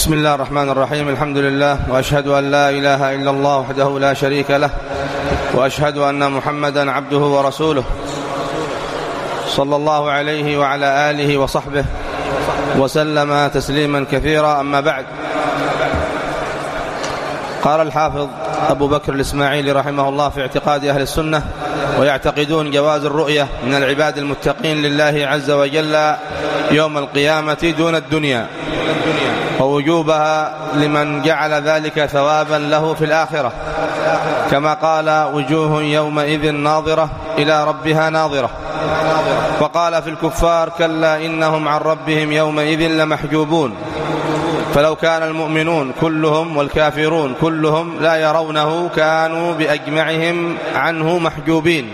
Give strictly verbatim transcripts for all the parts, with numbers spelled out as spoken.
بسم الله الرحمن الرحيم. الحمد لله، وأشهد أن لا إله إلا الله وحده لا شريك له، وأشهد أن محمدا عبده ورسوله صلى الله عليه وعلى آله وصحبه وسلم تسليما كثيرا. أما بعد، قال الحافظ أبو بكر الإسماعيلي رحمه الله في اعتقاد أهل السنة: ويعتقدون جواز الرؤية من العباد المتقين لله عز وجل يوم القيامة دون الدنيا، ووجوبها لمن جعل ذلك ثوابا له في الآخرة، كما قال: وجوه يومئذ ناظرة إلى ربها ناظرة. وقال في الكفار: كلا إنهم عن ربهم يومئذ لمحجوبون. فلو كان المؤمنون كلهم والكافرون كلهم لا يرونه كانوا بأجمعهم عنه محجوبين،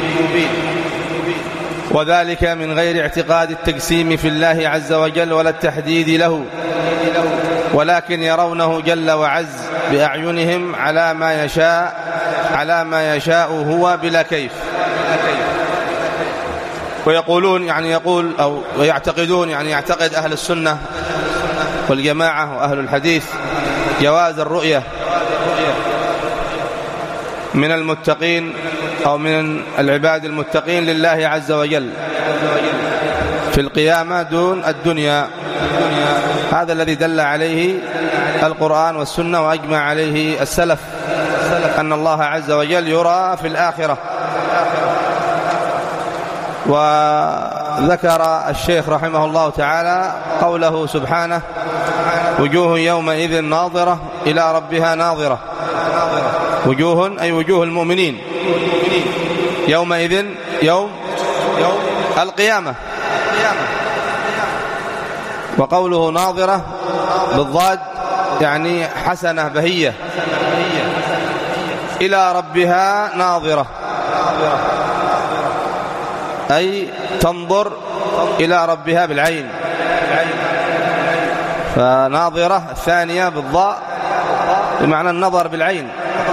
وذلك من غير اعتقاد التجسيم في الله عز وجل ولا التحديد له، ولكن يرونه جل وعز بأعينهم على ما يشاء على ما يشاء هو بلا كيف. ويقولون يعني يقول أو ويعتقدون يعني يعتقد أهل السنة والجماعة وأهل الحديث جواز الرؤية من المتقين أو من العباد المتقين لله عز وجل في القيامة دون الدنيا. هذا الذي دل عليه القرآن والسنة وأجمع عليه السلف، أن الله عز وجل يرى في الآخرة. وذكر الشيخ رحمه الله تعالى قوله سبحانه: وجوه يومئذ ناظرة إلى ربها ناظرة. وجوه أي وجوه المؤمنين يومئذ يوم يوم القيامة. وقوله ناظرة بالضاد يعني حسنة بهية، إلى ربها ناظرة أي تنظر إلى ربها بالعين. فناظرة الثانية بالضاء بمعنى النظر بالعين،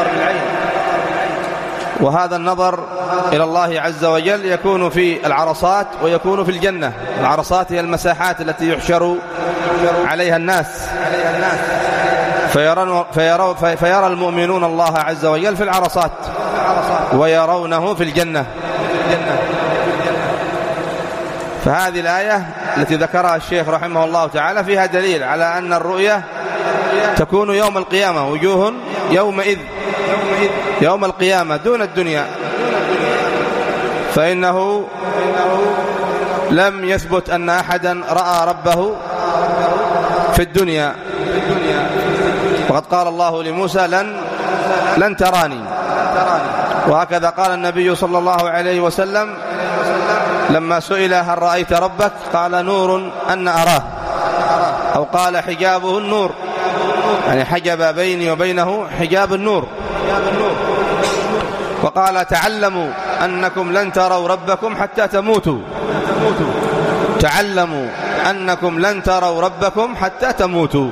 وهذا النظر إلى الله عز وجل يكون في العرصات ويكون في الجنة. العرصات هي المساحات التي يحشر عليها الناس، فيرى, فيرى, فيرى المؤمنون الله عز وجل في العرصات ويرونه في الجنة. فهذه الآية التي ذكرها الشيخ رحمه الله تعالى فيها دليل على أن الرؤية تكون يوم القيامة. وجوه يومئذ يوم القيامة دون الدنيا، فإنه لم يثبت أن أحدا رأى ربه في الدنيا. وقد قال الله لموسى: لن لن تراني. وهكذا قال النبي صلى الله عليه وسلم لما سئل: هل رأيت ربك؟ قال: نور أن أراه، أو قال: حجابه النور، يعني حجب بيني وبينه حجاب النور. وقال: تعلموا أنكم لن تروا ربكم حتى تموتوا. تعلموا أنكم لن تروا ربكم حتى تموتوا.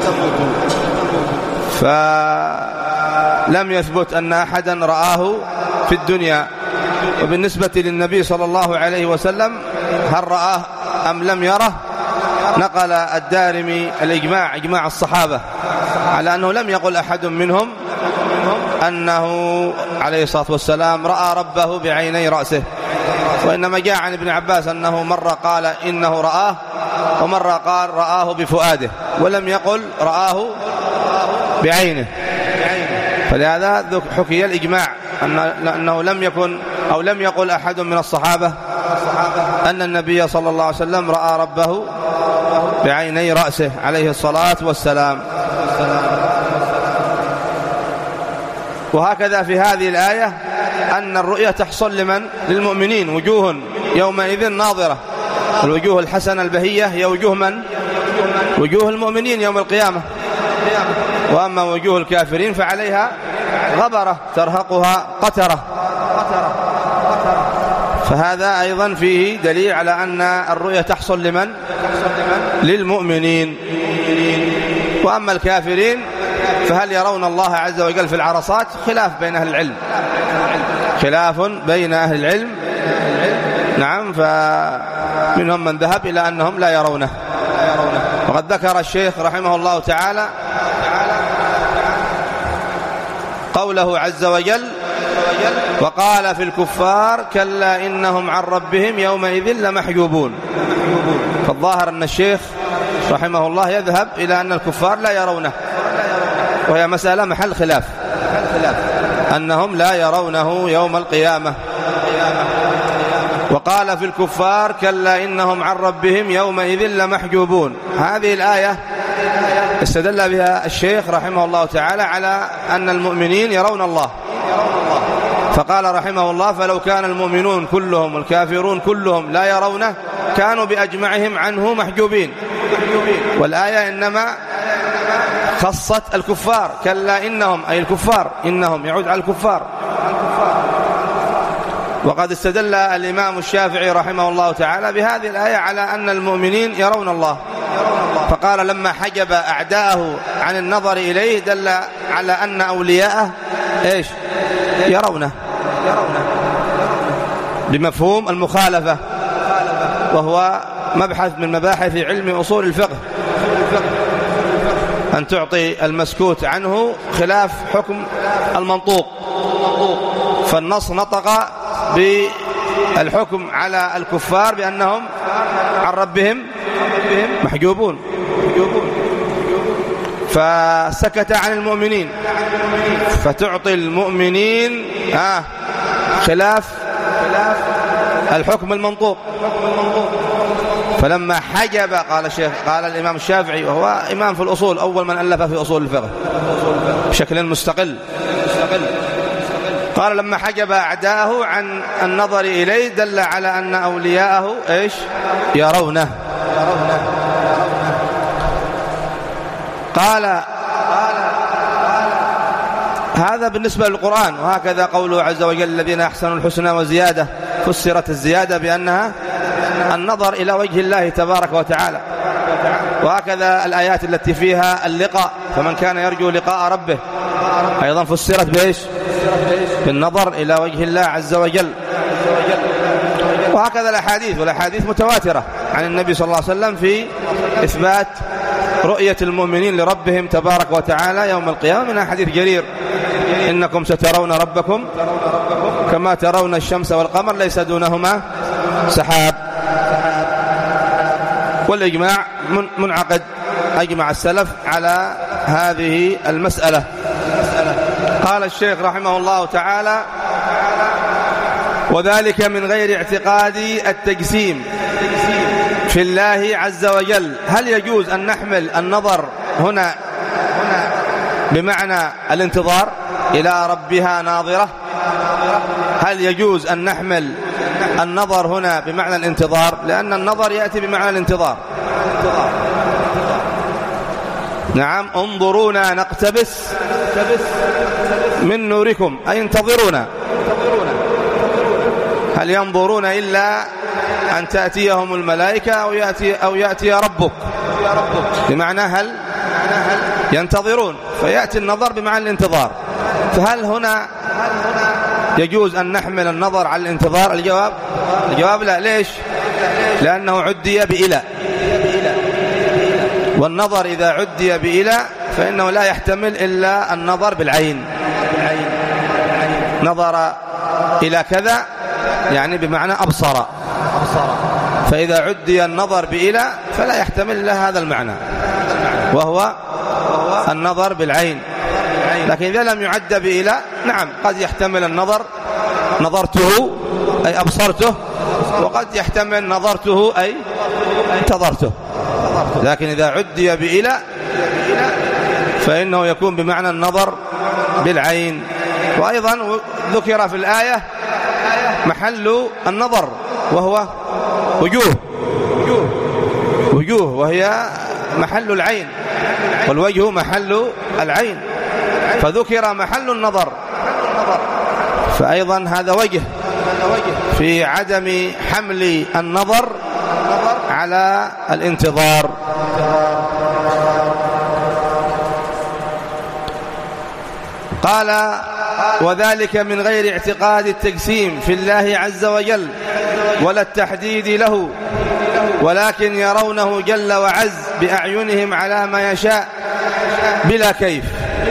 فلم يثبت أن أحدا رآه في الدنيا. وبالنسبة للنبي صلى الله عليه وسلم هل رآه أم لم يره، نقل الدارمي الإجماع إجماع الصحابة على أنه لم يقل أحد منهم أنه عليه الصلاة والسلام رأى ربه بعيني رأسه، وإنما جاء عن ابن عباس أنه مرة قال إنه رآه، ومرة قال رآه بفؤاده، ولم يقل رآه بعينه. فلهذا حكي الإجماع أنه لم يكن أو لم يقل أحد من الصحابة أن النبي صلى الله عليه وسلم رأى ربه بعيني رأسه عليه الصلاة والسلام. وهكذا في هذه الآية أن الرؤية تحصل لمن؟ للمؤمنين. وجوه يومئذ ناظرة. الوجوه الحسنة البهية هي وجوه من؟ وجوه المؤمنين يوم القيامة. وأما وجوه الكافرين فعليها غبرة ترهقها قترة. فهذا أيضا فيه دليل على أن الرؤية تحصل لمن؟ للمؤمنين. وأما الكافرين فهل يرون الله عز وجل في العرصات؟ خلاف بين أهل العلم، خلاف بين أهل العلم. نعم، فمنهم من ذهب إلى أنهم لا يرونه، وقد ذكر الشيخ رحمه الله تعالى قوله عز وجل: وقال في الكفار كلا إنهم عن ربهم يومئذ لمحجوبون. فالظاهر أن الشيخ رحمه الله يذهب إلى أن الكفار لا يرونه، وهي مسألة محل خلاف، أنهم لا يرونه يوم القيامة. وقال في الكفار كلا إنهم عن ربهم يومئذ لمحجوبون. هذه الآية استدل بها الشيخ رحمه الله تعالى على أن المؤمنين يرون الله، فقال رحمه الله: فلو كان المؤمنون كلهم والكافرون كلهم لا يرونه كانوا بأجمعهم عنه محجوبين. والآية إنما خصت الكفار، كلا إنهم أي الكفار، إنهم يعود على الكفار. وقد استدل الإمام الشافعي رحمه الله تعالى بهذه الآية على أن المؤمنين يرون الله، فقال: لما حجب أعداءه عن النظر إليه دل على أن أولياءه إيش؟ يرونه، بمفهوم المخالفة، وهو مبحث من مباحث علم أصول الفقه، أن تعطي المسكوت عنه خلاف حكم المنطوق. فالنص نطق بالحكم على الكفار بأنهم عن ربهم محجوبون، فسكت عن المؤمنين، فتعطي المؤمنين آه خلاف الحكم المنطوق. فلما حجب، قال الشيخ قال الإمام الشافعي وهو إمام في الأصول، أول من ألف في أصول الفقه بشكل مستقل، قال: لما حجب أعداءه عن النظر إليه دل على أن أولياءه إيش؟ يرونه. قال: هذا بالنسبة للقرآن. وهكذا قوله عز وجل: الذين أحسنوا الحسنى وزيادة، فسرت الزيادة بأنها النظر إلى وجه الله تبارك وتعالى. وهكذا الآيات التي فيها اللقاء، فمن كان يرجو لقاء ربه أيضا فسرت بإيش؟ بالنظر إلى وجه الله عز وجل. وهكذا الأحاديث، والأحاديث متواترة عن النبي صلى الله عليه وسلم في إثبات رؤية المؤمنين لربهم تبارك وتعالى يوم القيامة، من حديث جرير: إنكم سترون ربكم كما ترون الشمس والقمر ليس دونهما سحاب. والإجماع منعقد، أجمع السلف على هذه المسألة. قال الشيخ رحمه الله تعالى: وذلك من غير اعتقاد التجسيم في الله عز وجل. هل يجوز أن نحمل النظر هنا بمعنى الانتظار إلى ربها ناظرة؟ هل يجوز أن نحمل النظر هنا بمعنى الانتظار؟ لأن النظر يأتي بمعنى الانتظار. نعم، انظرونا نقتبس من نوركم، أي انتظرونا. هل ينظرون إلا أن تأتيهم الملائكة أو يأتي, أو يأتي ربك؟ بمعنى هل ينتظرون، فيأتي النظر بمعنى الانتظار. فهل هنا يجوز أن نحمل النظر على الانتظار؟ الجواب الجواب لا. ليش؟ لأنه عدي بإلى، والنظر إذا عدي بإلى فإنه لا يحتمل إلا النظر بالعين. نظر إلى كذا يعني بمعنى أبصر، فإذا عدي النظر بإلى فلا يحتمل إلا هذا المعنى، وهو النظر بالعين. لكن إذا لم يعد بإلى، نعم، قد يحتمل النظر نظرته أي أبصرته، وقد يحتمل نظرته أي انتظرته. لكن إذا عدي بإلى فإنه يكون بمعنى النظر بالعين. وأيضا ذكر في الآية محل النظر وهو وجوه وجوه وهي محل العين، والوجه محل العين، فذكر محل النظر، فأيضا هذا وجه في عدم حمل النظر على الانتظار. قال: وذلك من غير اعتقاد التجسيم في الله عز وجل ولا التحديد له، ولكن يرونه جل وعز بأعينهم على ما يشاء بلا كيف.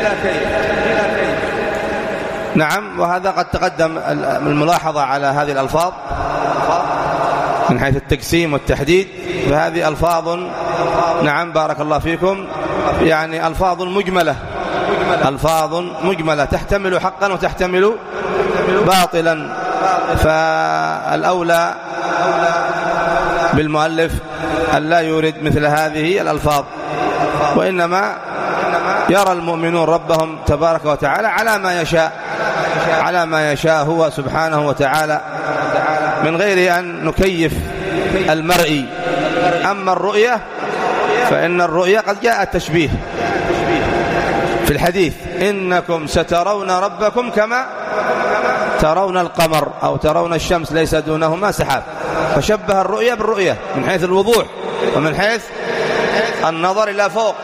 نعم، وهذا قد تقدم الملاحظة على هذه الألفاظ من حيث التقسيم والتحديد، فهذه ألفاظ نعم بارك الله فيكم يعني ألفاظ مجملة، ألفاظ مجملة تحتمل حقا وتحتمل باطلا، فالأولى بالمؤلف أن لا يورد مثل هذه الألفاظ، وإنما يرى المؤمنون ربهم تبارك وتعالى على ما يشاء، على ما يشاء هو سبحانه وتعالى من غير أن نكيف المرئي. أما الرؤية فإن الرؤية قد جاء التشبيه في الحديث: إنكم سترون ربكم كما ترون القمر أو ترون الشمس ليس دونهما سحاب، فشبه الرؤية بالرؤية من حيث الوضوح ومن حيث النظر إلى فوق،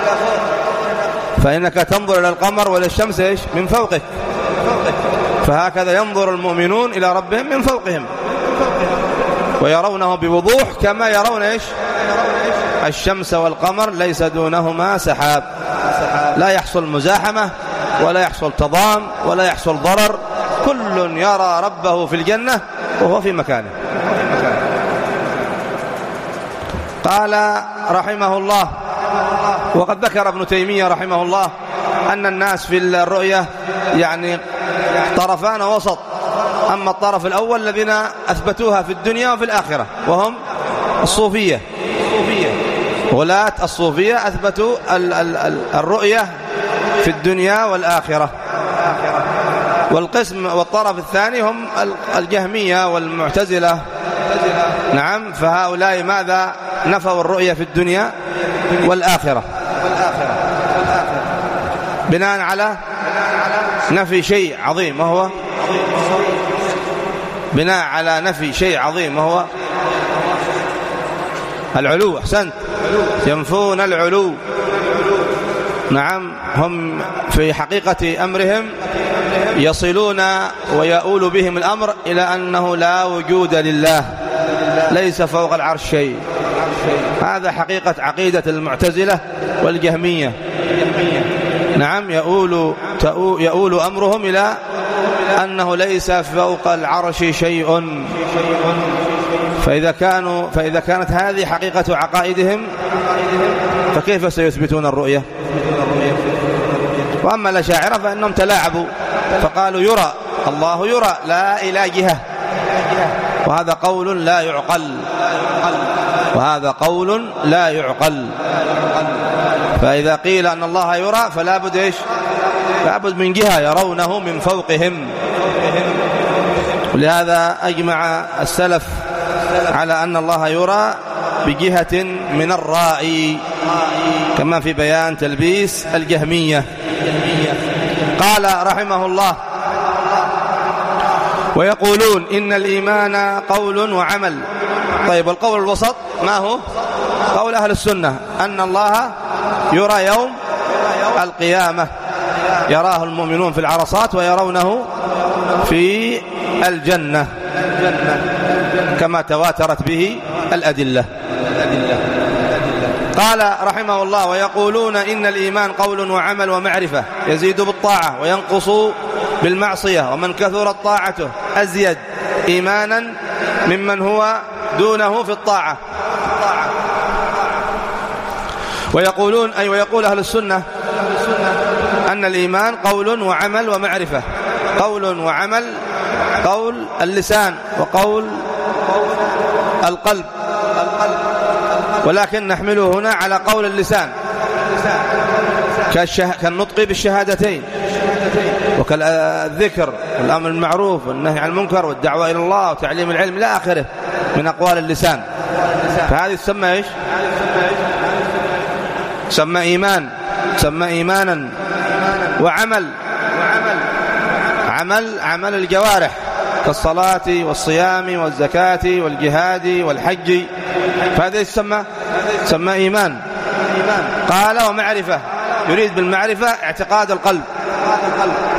فإنك تنظر إلى القمر وإلى الشمس إيش؟ من فوقك، فهكذا ينظر المؤمنون إلى ربهم من فوقهم ويرونه بوضوح كما يرون إيش؟ الشمس والقمر ليس دونهما سحاب، لا يحصل مزاحمة ولا يحصل تضام ولا يحصل ضرر، كل يرى ربه في الجنة وهو في مكانه. قال رحمه الله: وقد ذكر ابن تيمية رحمه الله أن الناس في الرؤية يعني طرفان وسط، أما الطرف الأول الذين أثبتوها في الدنيا وفي الآخرة وهم الصوفية، غلاة الصوفية أثبتوا الرؤية في الدنيا والآخرة، والقسم والطرف الثاني هم الجهمية والمعتزلة. نعم، فهؤلاء ماذا؟ نفوا الرؤية في الدنيا والآخرة بناء على نفي شيء عظيم، وهو بناء على نفي شيء عظيم وهو العلو. أحسنت، ينفون العلو. نعم، هم في حقيقة أمرهم يصلون ويؤول بهم الأمر إلى أنه لا وجود لله، ليس فوق العرش شيء. هذا حقيقة عقيدة المعتزلة والجهمية. نعم، يؤول, يؤول أمرهم إلى أنه ليس فوق العرش شيء. فإذا, كانوا فإذا كانت هذه حقيقة عقائدهم فكيف سيثبتون الرؤية؟ وأما الأشاعرة فإنهم تلاعبوا فقالوا يرى الله، يرى لا إلى جهة، وهذا قول لا يعقل، وهذا قول لا يعقل. فإذا قيل أن الله يرى فلا بد إيش؟ لا بد من جهة يرونه من فوقهم. ولهذا أجمع السلف على أن الله يرى بجهة من الرائي، كما في بيان تلبيس الجهمية. قال رحمه الله: ويقولون إن الإيمان قول وعمل. طيب، والقول الوسط ما هو؟ قول أهل السنة أن الله يرى يوم القيامة، يراه المؤمنون في العرصات ويرونه في الجنة كما تواترت به الأدلة. قال رحمه الله: ويقولون إن الإيمان قول وعمل ومعرفة، يزيد بالطاعة وينقص بالمعصية، ومن كثرت طاعته أزيد إيمانا ممن هو دونه في الطاعة. ويقولون أي ويقول أهل السنة أن الإيمان قول وعمل ومعرفة. قول وعمل، قول اللسان وقول القلب، ولكن نحمله هنا على قول اللسان كالنطق بالشهادتين وكالذكر والأمر بالمعروف والنهي عن المنكر والدعوة إلى الله وتعليم العلم إلى آخره من أقوال اللسان. فهذه تسمى إيش؟ تسمى إيمان، تسمى إيمانا. وعمل، عمل عمل الجوارح كالصلاة والصيام والزكاة والجهاد والحج، فهذا يسمى تسمى إيمان. قال: ومعرفة، يريد بالمعرفة اعتقاد القلب،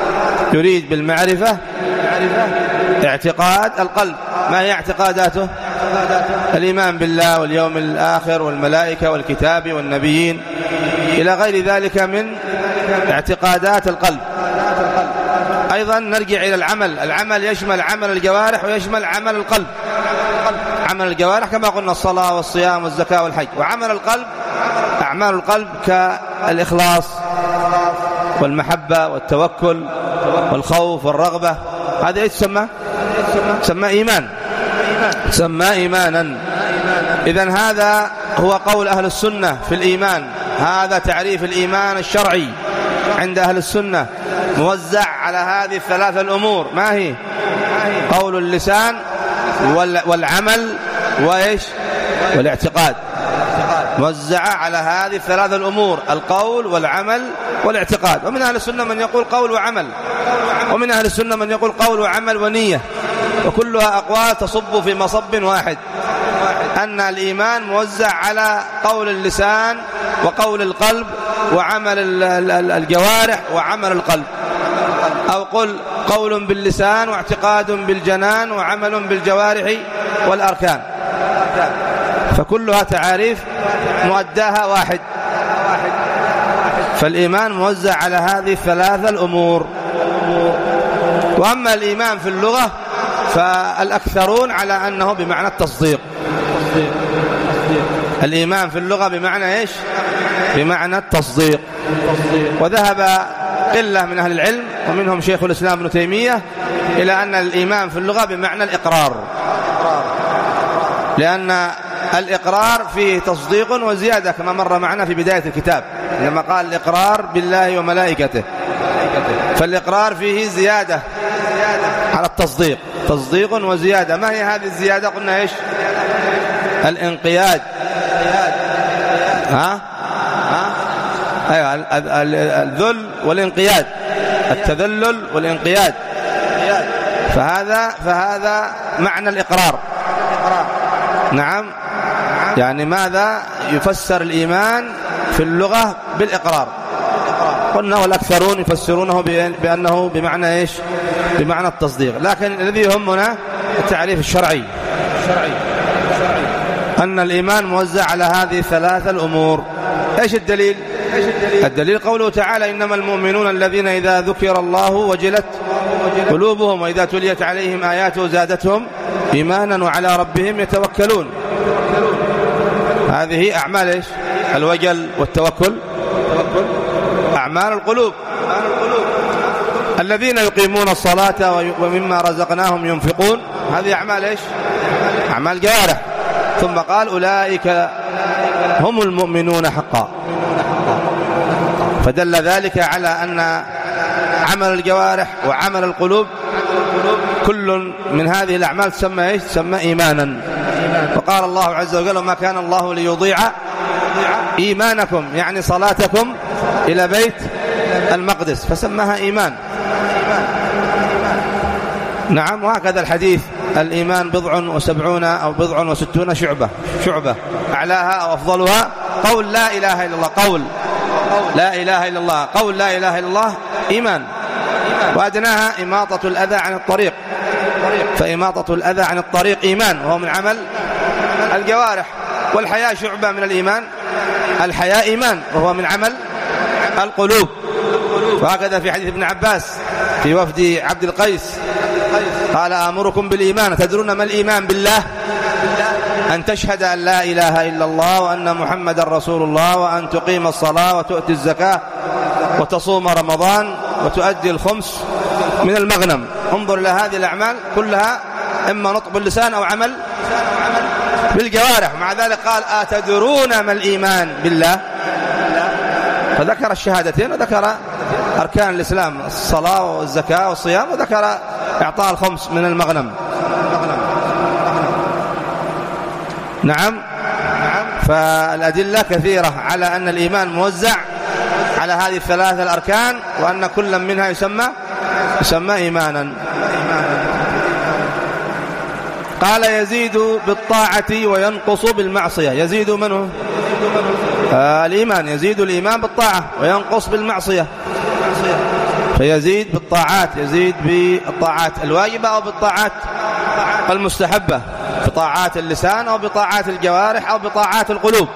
يريد بالمعرفة اعتقاد القلب. ما هي اعتقاداته؟ الإيمان بالله واليوم الآخر والملائكة والكتاب والنبيين إلى غير ذلك من اعتقادات القلب. أيضا نرجع إلى العمل. العمل يشمل عمل الجوارح ويشمل عمل القلب. عمل الجوارح كما قلنا الصلاة والصيام والزكاة والحج، وعمل القلب أعمال القلب كالإخلاص والمحبة والتوكل والخوف والرغبة. هذا ايش تسمى؟ تسمى إيمان، تسمى إيمانا. إذن هذا هو قول أهل السنة في الإيمان. هذا تعريف الإيمان الشرعي عند أهل السنة، موزع على هذه الثلاثة الأمور. ما هي؟ قول اللسان والعمل وإيش؟ والاعتقاد. موزع على هذه الثلاثة الأمور، القول والعمل والاعتقاد. ومن أهل السنة من يقول قول وعمل، ومن أهل السنة من يقول قول وعمل ونية، وكلها أقوال تصب في مصب واحد، أن الإيمان موزع على قول اللسان وقول القلب وعمل الجوارح وعمل القلب، أو قل قول باللسان واعتقاد بالجنان وعمل بالجوارح والأركان. فكلها تعاريف مؤداها واحد. فالإيمان موزع على هذه الثلاثة الأمور. وأما الإيمان في اللغة فالأكثرون على أنه بمعنى التصديق. الإيمان في اللغة بمعنى إيش؟ بمعنى التصديق. وذهب قلة من أهل العلم ومنهم شيخ الإسلام ابن تيمية إلى أن الإيمان في اللغة بمعنى الإقرار، لأن الإقرار فيه تصديق وزيادة كما مر معنا في بداية الكتاب لما قال الإقرار بالله وملائكته. فالإقرار فيه زيادة على التصديق، تصديق وزيادة. ما هي هذه الزيادة؟ قلنا إيش؟ الانقياد. ها؟ ها؟ أيوة، الذل والانقياد، التذلل والانقياد. فهذا فهذا معنى الإقرار. نعم، يعني ماذا يفسر الإيمان في اللغة بالإقرار؟ قلنا والأكثرون يفسرونه بأنه بمعنى إيش؟ بمعنى التصديق. لكن الذي يهمنا التعريف الشرعي، أن الإيمان موزع على هذه الثلاثة الأمور. إيش الدليل؟ الدليل قوله تعالى إنما المؤمنون الذين إذا ذكر الله وجلت قلوبهم وإذا تليت عليهم آياته زادتهم إيمانا وعلى ربهم يتوكلون. هذه أعمال إيش؟ الوجل والتوكل، أعمال القلوب. الذين يقيمون الصلاة ومما رزقناهم ينفقون، هذه أعمال إيش؟ أعمال جوارح. ثم قال أولئك هم المؤمنون حقا. فدل ذلك على أن عمل الجوارح وعمل القلوب كل من هذه الأعمال تسمى إيش؟ تسمى إيمانا. وقال الله عز وجل وما كان الله ليضيع إيمانكم، يعني صلاتكم إلى بيت المقدس، فسماها إيمان. نعم. وهكذا الحديث الإيمان بضع وسبعون أو بضع وستون شعبة، شعبة أعلاها أو أفضلها قول لا إله إلا الله. قول لا إله إلا الله، قول لا إله إلا الله إيمان. وأدناها إماطة الأذى عن الطريق، فإماطة الأذى عن الطريق إيمان، وهو من عمل الجوارح. والحياء شعبة من الإيمان، الحياء إيمان وهو من عمل القلوب. وهكذا في حديث ابن عباس في وفد عبد القيس قال آمركم بالإيمان، تدرون ما الإيمان؟ بالله أن تشهد أن لا إله إلا الله وأن محمد رسول الله وأن تقيم الصلاة وتؤتي الزكاة وتصوم رمضان وتؤدي الخمس من المغنم. انظر إلى هذه الأعمال كلها إما نطق باللسان أو عمل بالجوارح. مع ذلك قال أتدرون ما الإيمان؟ بالله. فذكر الشهادتين وذكر أركان الإسلام الصلاة والزكاة والصيام، وذكر إعطاء الخمس من المغنم. نعم. فالأدلة كثيرة على أن الإيمان موزع على هذه الثلاثة الأركان، وأن كل منها يسمى يسمى إيمانا. قال يزيد بالطاعة وينقص بالمعصية. يزيد منه آه الإيمان، يزيد الإيمان بالطاعة وينقص بالمعصية. فيزيد بالطاعات، يزيد بالطاعات الواجبة أو بالطاعات المستحبة. بطاعات اللسان أو بطاعات الجوارح أو بطاعات القلوب،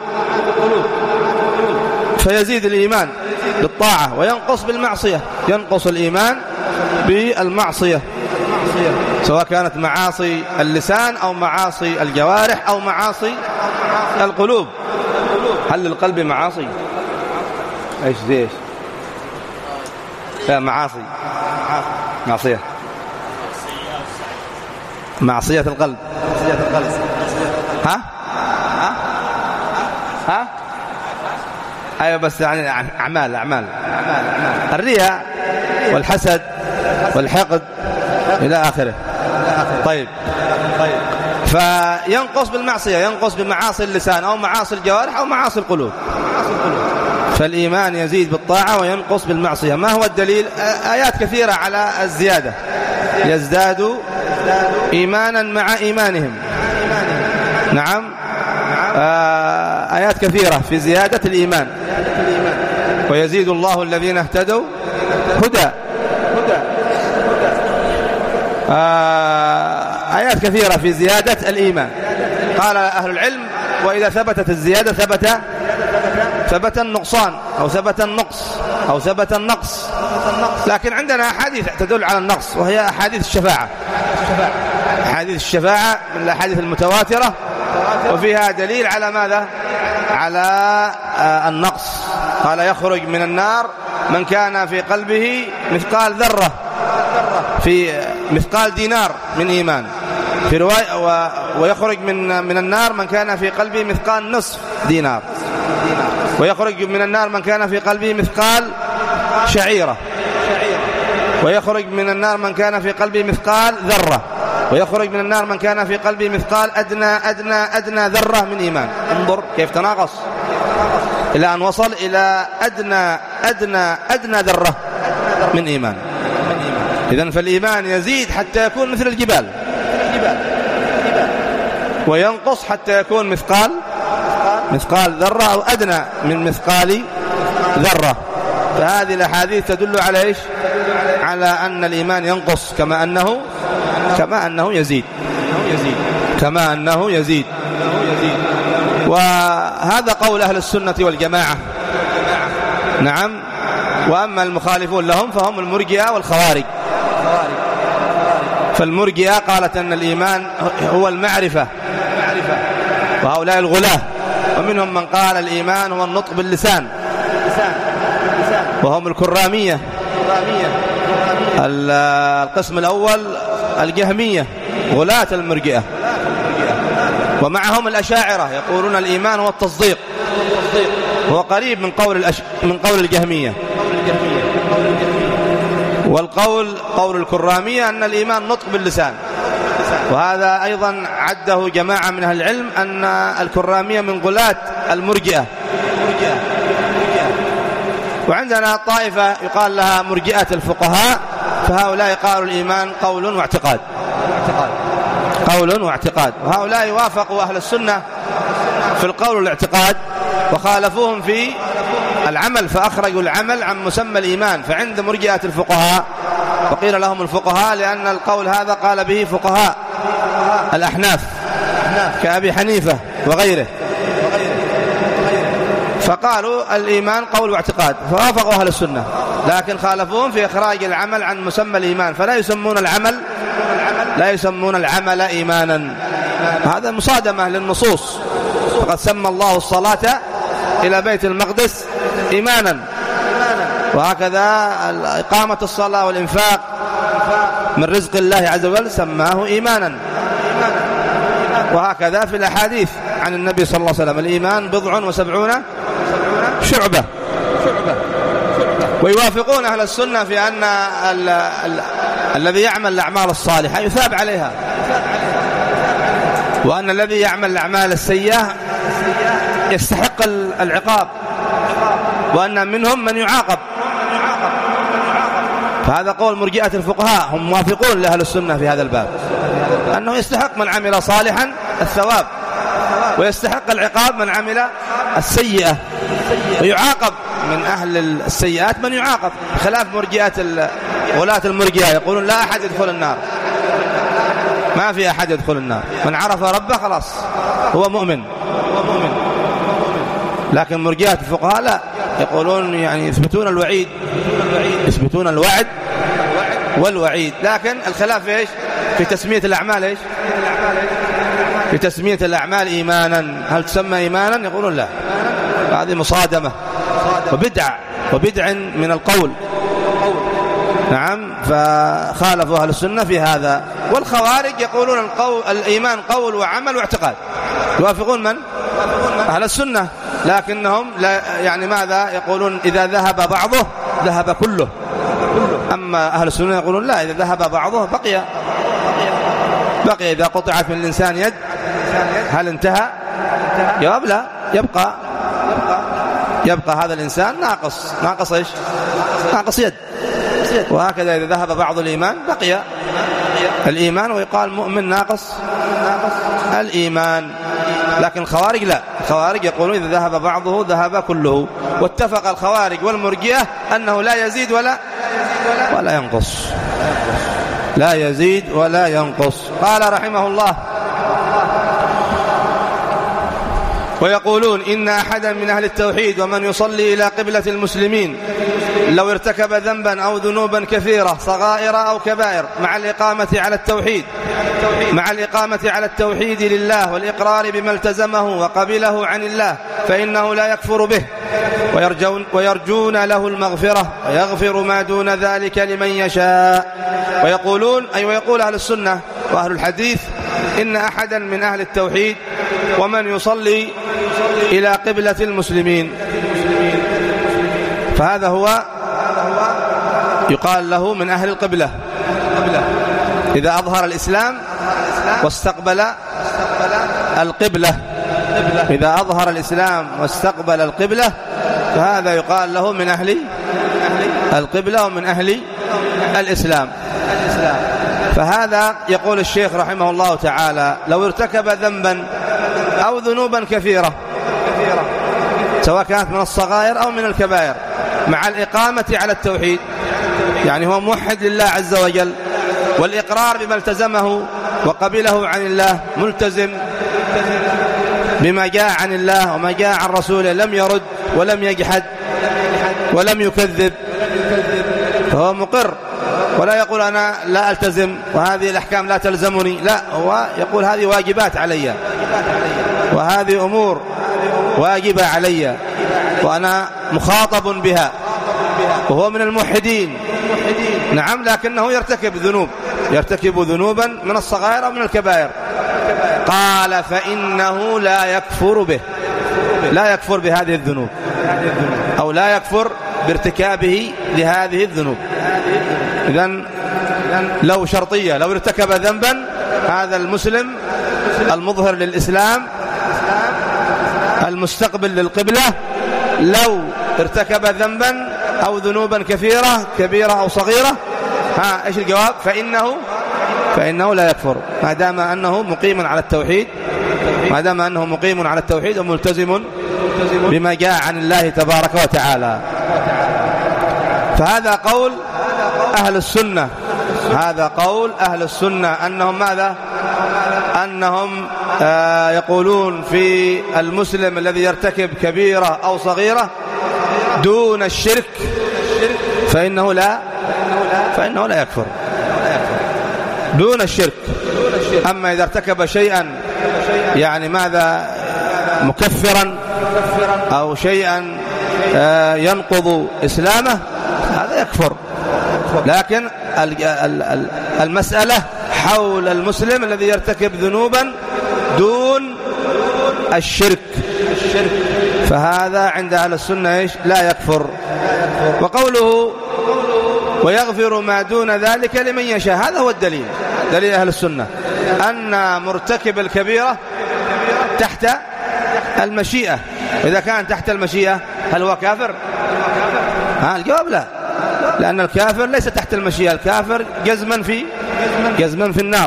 فيزيد الإيمان بالطاعة وينقص بالمعصية، ينقص الإيمان بالمعصية، سواء كانت معاصي اللسان أو معاصي الجوارح أو معاصي القلوب. هل القلب معاصي؟ ايش ذي ايش؟ لا معاصي، معصية، معصية القلب، معصية القلب. ها ها ها ايوه بس يعني اعمال اعمال الرياء والحسد والحقد الى اخره. طيب طيب فينقص بالمعصية، ينقص بمعاصي اللسان أو معاصي الجوارح أو معاصي القلوب. فالإيمان يزيد بالطاعة وينقص بالمعصية. ما هو الدليل؟ آيات كثيرة على الزيادة، يزداد إيمانا مع إيمانهم. نعم، آيات كثيرة في زيادة الإيمان. ويزيد الله الذين اهتدوا هدى. آيات كثيرة في زيادة الإيمان. قال أهل العلم: وإذا ثبتت الزيادة ثبت ثبت النقصان أو ثبت النقص أو ثبت النقص. لكن عندنا أحاديث تدل على النقص، وهي أحاديث الشفاعة. أحاديث الشفاعة من الأحاديث المتواترة، وفيها دليل على ماذا؟ على النقص. قال: يخرج من النار من كان في قلبه مثقال ذرة، في مثقال دينار من إيمان، في رواية و... ويخرج من من النار من كان في قلبه مثقال نصف دينار، ويخرج من النار من كان في قلبه مثقال شعيرة، ويخرج من النار من كان في قلبه مثقال ذرة، ويخرج من النار من كان في قلبه مثقال أدنى أدنى أدنى ذرة من إيمان. انظر كيف تناقص إلى أن وصل إلى أدنى أدنى أدنى ذرة من إيمان. إذن فالإيمان يزيد حتى يكون مثل الجبال، وينقص حتى يكون مثقال مثقال ذرة أو أدنى من مثقال ذرة. فهذه الأحاديث تدل على إيش؟ على أن الإيمان ينقص كما أنه كما أنه يزيد كما أنه يزيد. وهذا قول أهل السنة والجماعة. نعم. وأما المخالفون لهم فهم المرجئة والخوارج. فالمرجئة قالت أن الإيمان هو المعرفة، وهؤلاء الغلاة. ومنهم من قال الإيمان هو النطق باللسان، وهم الكرامية. القسم الأول الجهمية غلاة المرجئة. ومعهم الأشاعرة يقولون الإيمان هو التصديق، هو قريب من قول الأش... من قول الجهمية. والقول قول الكرامية أن الإيمان نطق باللسان، وهذا أيضا عده جماعة من أهل العلم أن الكرامية من غلاة المرجئة. وعندنا طائفة يقال لها مرجئة الفقهاء، فهؤلاء قالوا الإيمان قول واعتقاد، قول واعتقاد. وهؤلاء وافقوا أهل السنة في القول والاعتقاد، وخالفوهم في العمل، فأخرجوا العمل عن مسمى الإيمان. فعند مرجئة الفقهاء، وقيل لهم الفقهاء لأن القول هذا قال به فقهاء الأحناف كأبي حنيفة وغيره، فقالوا الإيمان قول واعتقاد، فوافقوا أهل السنة، لكن خالفوهم في إخراج العمل عن مسمى الإيمان، فلا يسمون العمل لا يسمون العمل إيمانا. هذا مصادمة للنصوص. فقد سمى الله الصلاة إلى بيت المقدس إيمانا، وهكذا إقامة الصلاة والإنفاق من رزق الله عز وجل سماه إيمانا. وهكذا في الأحاديث عن النبي صلى الله عليه وسلم: الإيمان بضع وسبعون شعبة. ويوافقون أهل السنة في أن ال ال الذي يعمل الأعمال الصالحة يثاب عليها، وأن الذي يعمل الأعمال السيئة يستحق العقاب، وأن منهم من يعاقب. فهذا قول مرجئة الفقهاء، هم موافقون لأهل السنة في هذا الباب، أنه يستحق من عمل صالحا الثواب، ويستحق العقاب من عمل السيئة، ويعاقب من أهل السيئات من يعاقب، خلاف مرجئة غلاة المرجئة يقولون لا أحد يدخل النار. ما في أحد يدخل النار. من عرف ربه خلاص هو مؤمن. لكن مرجئة الفقهاء لا، يقولون يعني يثبتون الوعيد، يثبتون الوعد والوعيد، لكن الخلاف ايش؟ في تسمية الأعمال ايش؟ في تسمية الأعمال إيمانا، هل تسمى إيمانا؟ يقولون لا، هذه مصادمة وبدع وبدع من القول. نعم، فخالفوا أهل السنة في هذا. والخوارج يقولون القول الإيمان قول وعمل واعتقاد، يوافقون من؟ أهل السنة، لكنهم لا يعني ماذا يقولون؟ إذا ذهب بعضه ذهب كله. أما أهل السنة يقولون لا، إذا ذهب بعضه بقي بقي إذا قطعت من الإنسان يد هل انتهى؟ جواب لا، يبقى يبقى هذا الإنسان ناقص ناقص إيش؟ ناقص يد. وهكذا إذا ذهب بعض الإيمان بقي الإيمان، ويقال مؤمن ناقص الإيمان. لكن الخوارج لا، الخوارج يقولون إذا ذهب بعضه ذهب كله. واتفق الخوارج والمرجئة أنه لا يزيد ولا ولا ينقص، لا يزيد ولا ينقص. قال رحمه الله: ويقولون إن أحدا من أهل التوحيد ومن يصلي إلى قبلة المسلمين لو ارتكب ذنبا أو ذنوبا كثيرة صغائر أو كبائر مع الإقامة على التوحيد مع الإقامة على التوحيد لله والإقرار بما التزمه وقبله عن الله فإنه لا يكفر به، ويرجون, ويرجون له المغفرة ويغفر ما دون ذلك لمن يشاء. ويقولون أي ويقول أهل السنة وأهل الحديث إن أحدا من أهل التوحيد ومن يصلي إلى قبلة المسلمين، فهذا هو يقال له من أهل القبلة إذا أظهر الإسلام واستقبل القبلة. إذا أظهر الإسلام واستقبل القبلة فهذا يقال له من أهل القبلة ومن أهل الإسلام. فهذا يقول الشيخ رحمه الله تعالى لو ارتكب ذنبا أو ذنوبا كثيرة سواء كانت من الصغائر أو من الكبائر مع الإقامة على التوحيد، يعني هو موحد لله عز وجل، والإقرار بما التزمه وقبله عن الله، ملتزم بما جاء عن الله وما جاء عن رسوله، لم يرد ولم يجحد ولم يكذب، فهو مقر ولا يقول أنا لا ألتزم وهذه الأحكام لا تلزمني، لا، هو يقول هذه واجبات علي وهذه أمور واجبة علي وأنا مخاطب بها، وهو من الموحدين. نعم، لكنه يرتكب ذنوب يرتكب ذنوبا من الصغائر أو من الكبائر. قال فإنه لا يكفر به، لا يكفر بهذه الذنوب أو لا يكفر بارتكابه لهذه الذنوب. إذن لو شرطية، لو ارتكب ذنبا هذا المسلم المظهر للإسلام المستقبل للقبلة لو ارتكب ذنبا أو ذنوبا كثيرة كبيرة أو صغيرة، ها إيش الجواب؟ فإنه فإنه لا يكفر ما دام أنه مقيم على التوحيد، ما دام أنه مقيم على التوحيد وملتزم بما جاء عن الله تبارك وتعالى. فهذا قول أهل السنة، هذا قول أهل السنة أنهم ماذا؟ أنهم آه يقولون في المسلم الذي يرتكب كبيرة أو صغيرة دون الشرك فإنه لا فإنه لا يكفر دون الشرك. أما إذا ارتكب شيئا يعني ماذا مكفرا أو شيئا آه ينقض إسلامه هذا يكفر. لكن المسألة حول المسلم الذي يرتكب ذنوبا دون الشرك، فهذا عند أهل السنة إيش؟ لا يكفر. وقوله ويغفر ما دون ذلك لمن يشاء، هذا هو الدليل، دليل أهل السنة أن مرتكب الكبيرة تحت المشيئة. إذا كان تحت المشيئة هل هو كافر؟ ها الجواب لا، لأن الكافر ليس تحت المشيئة، الكافر جزما في جزما في النار.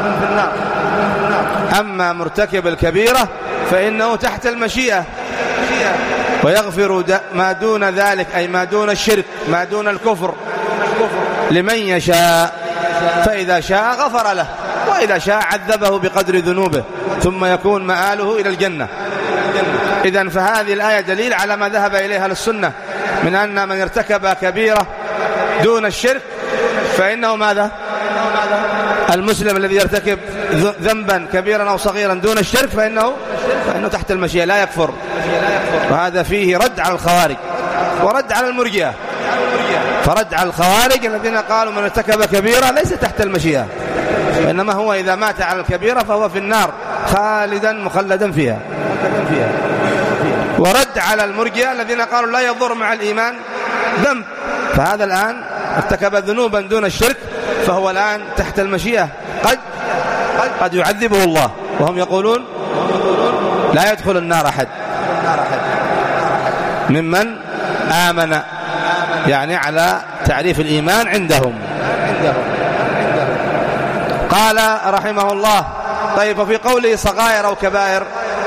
أما مرتكب الكبيرة فإنه تحت المشيئة. ويغفر ما دون ذلك أي ما دون الشرك ما دون الكفر لمن يشاء، فإذا شاء غفر له وإذا شاء عذبه بقدر ذنوبه ثم يكون مآله إلى الجنة. إذن فهذه الآية دليل على ما ذهب إليها السنة من أن من ارتكب كبيرة دون الشرك فإنه ماذا؟ المسلم الذي يرتكب ذنبا كبيرا أو صغيرا دون الشرك فإنه, فإنه تحت المشيئة لا يكفر. وهذا فيه رد على الخوارج ورد على المرجئة. فرد على الخوارج الذين قالوا من ارتكب كبيرة ليس تحت المشيئة، إنما هو إذا مات على الكبيرة فهو في النار خالدا مخلدا فيها. ورد على المرجئة الذين قالوا لا يضر مع الإيمان ذنب، فهذا الآن ارتكب ذنوبا دون الشرك فهو الآن تحت المشيئة، قد قد يعذبه الله. وهم يقولون لا يدخل النار أحد ممن آمن، يعني على تعريف الإيمان عندهم. قال رحمه الله: طيب، وفي قوله صغائر أو كبائر،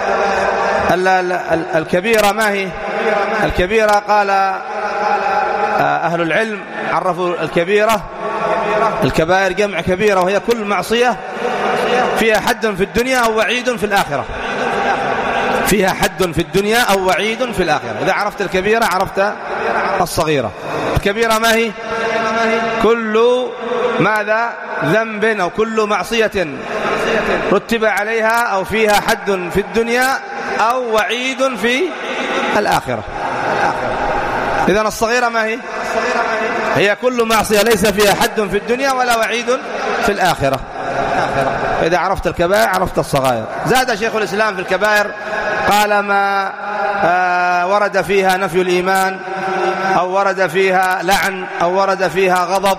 الكبيرة ما هي؟ الكبيرة قال أهل العلم عرفوا الكبيرة، الكبائر جمع كبيرة، وهي كل معصية فيها حد في الدنيا أو وعيد في الآخرة. فيها حد في الدنيا أو وعيد في الآخرة. إذا عرفت الكبيرة عرفت الصغيرة. الكبيرة ما هي؟ كل ماذا؟ ذنب أو كل معصية رتب عليها أو فيها حد في الدنيا أو وعيد في الآخرة. إذن الصغيرة ما هي؟ هي كل معصية ليس فيها حد في الدنيا ولا وعيد في الآخرة. إذا عرفت الكبائر عرفت الصغائر. زاد شيخ الإسلام في الكبائر قال: ما آه ورد فيها نفي الإيمان أو ورد فيها لعن أو ورد فيها غضب،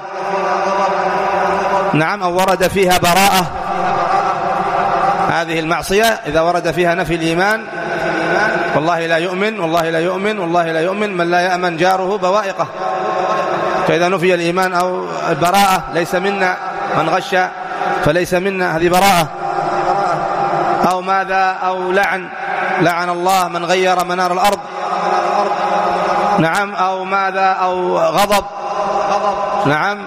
نعم، أو ورد فيها براءة. هذه المعصية إذا ورد فيها نفي الإيمان، والله لا يؤمن والله لا يؤمن والله لا يؤمن من لا يأمن جاره بوائقه. فإذا نفي الإيمان أو البراءة، ليس منا من غش فليس منا، هذه براءة. أو ماذا؟ أو لعن، لعن الله من غير منار الأرض، نعم. أو ماذا؟ أو غضب، نعم.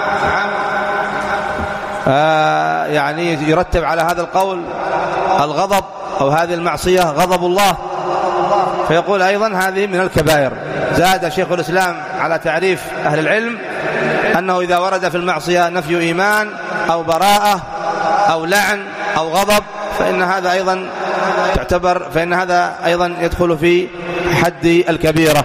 آه يعني يرتب على هذا القول الغضب أو هذه المعصية غضب الله، فيقول أيضا هذه من الكبائر. زاد شيخ الإسلام على تعريف أهل العلم أنه إذا ورد في المعصية نفي إيمان أو براءة أو لعن أو غضب فإن هذا أيضا تعتبر، فإن هذا أيضا يدخل في حد الكبيرة.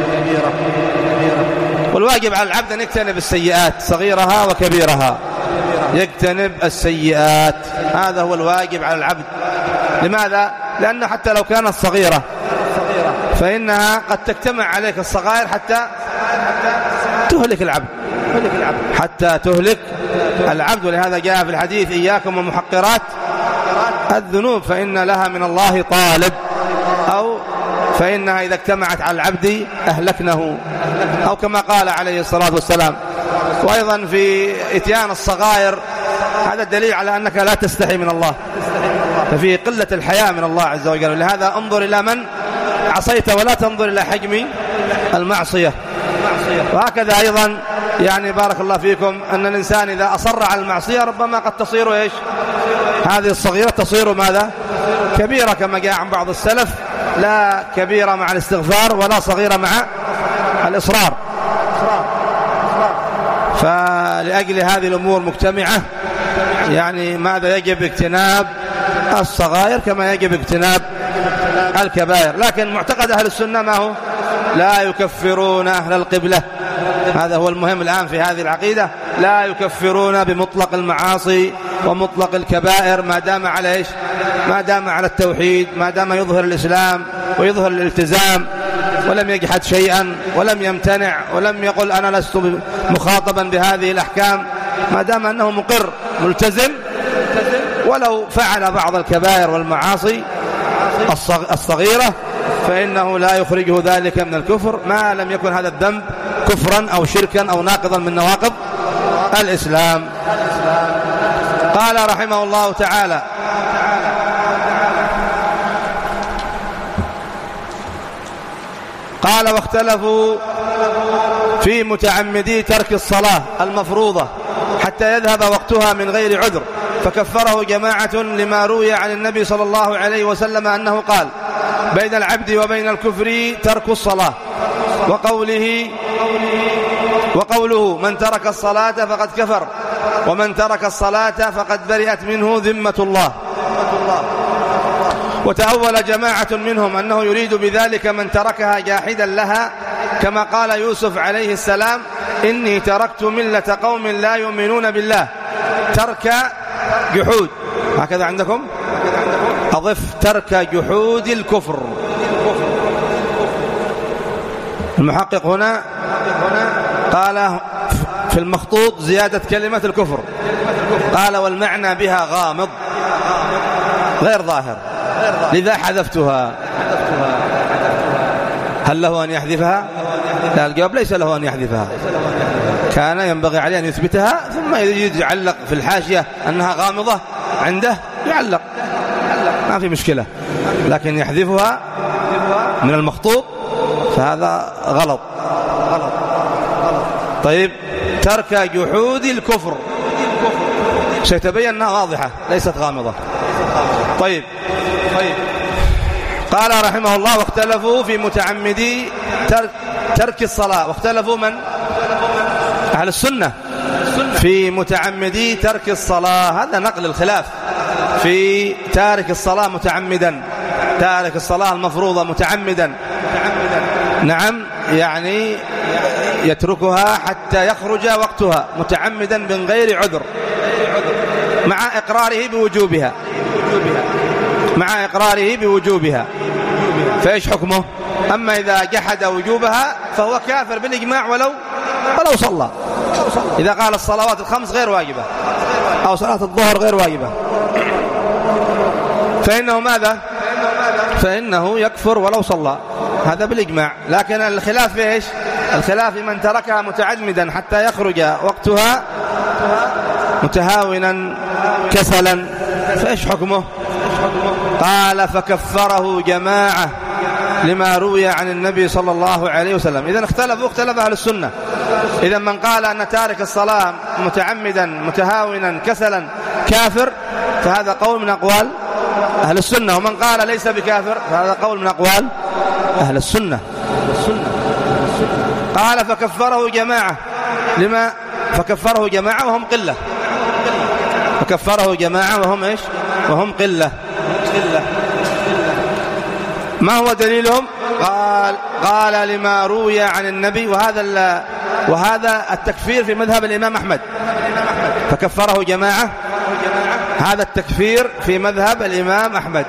والواجب على العبد أن يجتنب السيئات صغيرها وكبيرها، يجتنب السيئات، هذا هو الواجب على العبد. لماذا؟ لأن حتى لو كانت صغيرة فإنها قد تجتمع عليك الصغائر حتى تهلك العبد، حتى تهلك العبد. ولهذا جاء في الحديث: إياكم ومحقرات الذنوب فإن لها من الله طالب، أو فإنها إذا اجتمعت على العبد أهلكنه، أو كما قال عليه الصلاة والسلام. وأيضا في إتيان الصغائر هذا الدليل على أنك لا تستحي من الله، ففي قلة الحياء من الله عز وجل. لهذا انظر إلى من عصيت ولا تنظر إلى حجم المعصية. وهكذا أيضا يعني بارك الله فيكم أن الإنسان إذا أصر على المعصية ربما قد تصير إيش؟ هذه الصغيرة تصير ماذا؟ كبيرة، كما جاء عن بعض السلف: لا كبيرة مع الاستغفار ولا صغيرة مع الإصرار. فلأجل هذه الأمور مجتمعة يعني ماذا؟ يجب اجتناب الصغائر كما يجب اجتناب الكبائر. لكن معتقد أهل السنة ما هو؟ لا يكفرون أهل القبلة. هذا هو المهم الآن في هذه العقيدة، لا يكفرون بمطلق المعاصي ومطلق الكبائر ما دام على إيش؟ ما دام على التوحيد، ما دام يظهر الإسلام ويظهر الالتزام ولم يجحد شيئا ولم يمتنع ولم يقل أنا لست مخاطبا بهذه الأحكام، ما دام أنه مقر ملتزم، ولو فعل بعض الكبائر والمعاصي الصغيرة فإنه لا يخرجه ذلك من الكفر ما لم يكن هذا الذنب كفرا أو شركا أو ناقضا من نواقض الإسلام. قال رحمه الله تعالى: قال: واختلفوا في متعمدي ترك الصلاة المفروضة حتى يذهب وقتها من غير عذر فكفره جماعة لما روي عن النبي صلى الله عليه وسلم أنه قال بين العبد وبين الكفر ترك الصلاة، وقوله وقوله من ترك الصلاة فقد كفر، ومن ترك الصلاة فقد برئت منه ذمة الله. وتأول جماعة منهم أنه يريد بذلك من تركها جاحدا لها، كما قال يوسف عليه السلام إني تركت ملة قوم لا يؤمنون بالله، ترك جحود. هكذا عندكم أضف ترك جحود الكفر. المحقق هنا قال في المخطوط زيادة كلمة الكفر، قال والمعنى بها غامض غير ظاهر، لذا حذفتها. هل له أن يحذفها؟ لا، الجواب ليس له أن يحذفها، كان ينبغي عليه أن يثبتها، ثم يريد يعلق في الحاشية أنها غامضة عنده يعلق، ما في مشكلة، لكن يحذفها من المخطوط فهذا غلط. طيب ترك جحود الكفر سيتبين أنها واضحة ليست غامضة. طيب طيب قال رحمه الله واختلفوا في متعمدي ترك, ترك الصلاة، واختلفوا من أهل السنة في متعمدي ترك الصلاة. هذا نقل الخلاف في تارك الصلاة متعمدا، تارك الصلاة المفروضة متعمدا، نعم يعني يتركها حتى يخرج وقتها متعمدا من غير عذر، مع إقراره بوجوبها مع إقراره بوجوبها فإيش حكمه؟ أما إذا جحد وجوبها فهو كافر بالإجماع ولو ولو صلى. إذا قال الصلوات الخمس غير واجبة أو صلاة الظهر غير واجبة فإنه ماذا؟ فإنه يكفر ولو صلى، هذا بالإجماع. لكن الخلاف في إيش؟ الخلاف من تركها متعمدا حتى يخرج وقتها متهاونا كسلا فإيش حكمه؟ قال فكفره جماعة لما روي عن النبي صلى الله عليه وسلم. إذن اختلفوا اختلف أهل السنة. إذن من قال أن تارك الصلاة متعمدا متهاونا كسلا كافر فهذا قول من أقوال أهل السنة، ومن قال ليس بكافر فهذا قول من أقوال أهل السنة. قال فكفره جماعة لما فكفره جماعة وهم قلة فكفره جماعة وهم إيش؟ وهم قلة. ما هو دليلهم؟ قال قال لما روي عن النبي، وهذا وهذا التكفير في مذهب الإمام أحمد، فكفره جماعة، هذا التكفير في مذهب الإمام أحمد.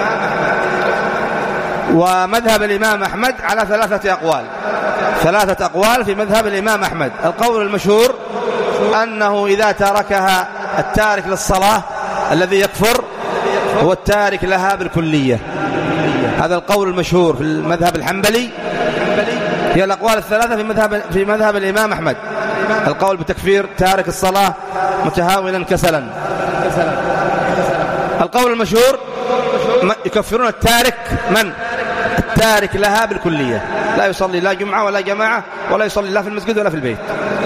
ومذهب الإمام أحمد على ثلاثة أقوال ثلاثة أقوال في مذهب الإمام أحمد. القول المشهور أنه إذا تركها التارك للصلاة الذي يكفر هو التارك لها بالكلية، هذا القول المشهور في المذهب الحنبلي. هي الأقوال الثلاثة في مذهب في مذهب الإمام أحمد، القول بتكفير تارك الصلاة متهاونا كسلا. القول المشهور يكفرون التارك من التارك لها بالكلية، لا يصلي لا جمعة ولا جماعة، ولا يصلي لا في المسجد ولا في البيت،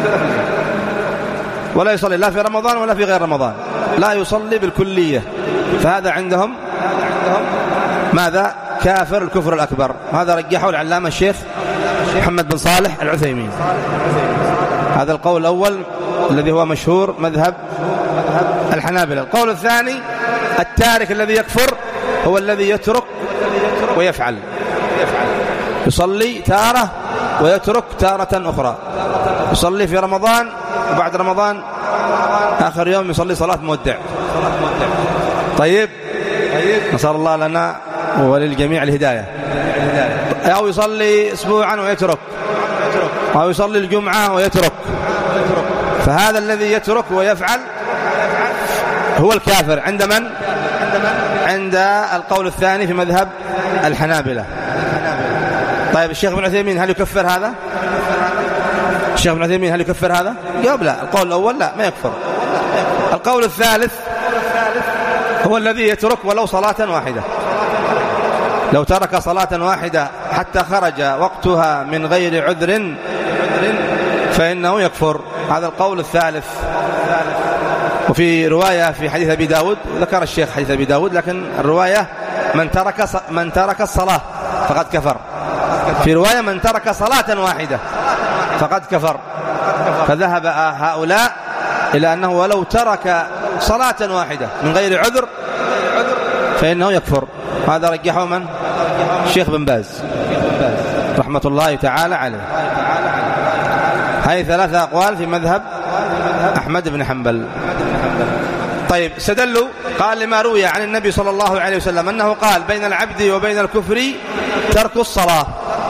ولا يصلي لا في رمضان ولا في غير رمضان، لا يصلي بالكلية، فهذا عندهم ماذا؟ كافر الكفر الأكبر. هذا رجحه العلامة الشيخ محمد بن صالح العثيمين. هذا القول الأول الذي هو مشهور مذهب الحنابلة. القول الثاني التارك الذي يكفر هو الذي يترك ويفعل، يصلي تارة ويترك تارة أخرى، يصلي في رمضان وبعد رمضان آخر يوم يصلي صلاة مودع. طيب نسأل الله لنا وللجميع الهداية. أو يصلي أسبوعا ويترك، أو يصلي الجمعة ويترك، فهذا الذي يترك ويفعل هو الكافر عند من؟ عند القول الثاني في مذهب الحنابلة. طيب الشيخ ابن عثيمين هل يكفر هذا؟ الشيخ ابن عثيمين هل يكفر هذا؟ جواب لا. القول الأول لا، ما يكفر. القول الثالث هو الذي يترك ولو صلاة واحدة، لو ترك صلاة واحدة حتى خرج وقتها من غير عذر فإنه يكفر. هذا القول الثالث. وفي رواية في حديث أبي داود، ذكر الشيخ حديث أبي داود، لكن الرواية من ترك من ترك الصلاة فقد كفر. في رواية من ترك صلاة واحدة فقد كفر. فذهب هؤلاء إلى أنه ولو ترك صلاة واحدة من غير عذر فإنه يكفر. هذا رجحه من؟ الشيخ بن باز رحمة الله تعالى عليه. هذه ثلاثة أقوال في مذهب أحمد بن حنبل. طيب، استدلوا قال لما روي عن النبي صلى الله عليه وسلم أنه قال بين العبد وبين الكفر ترك الصلاة،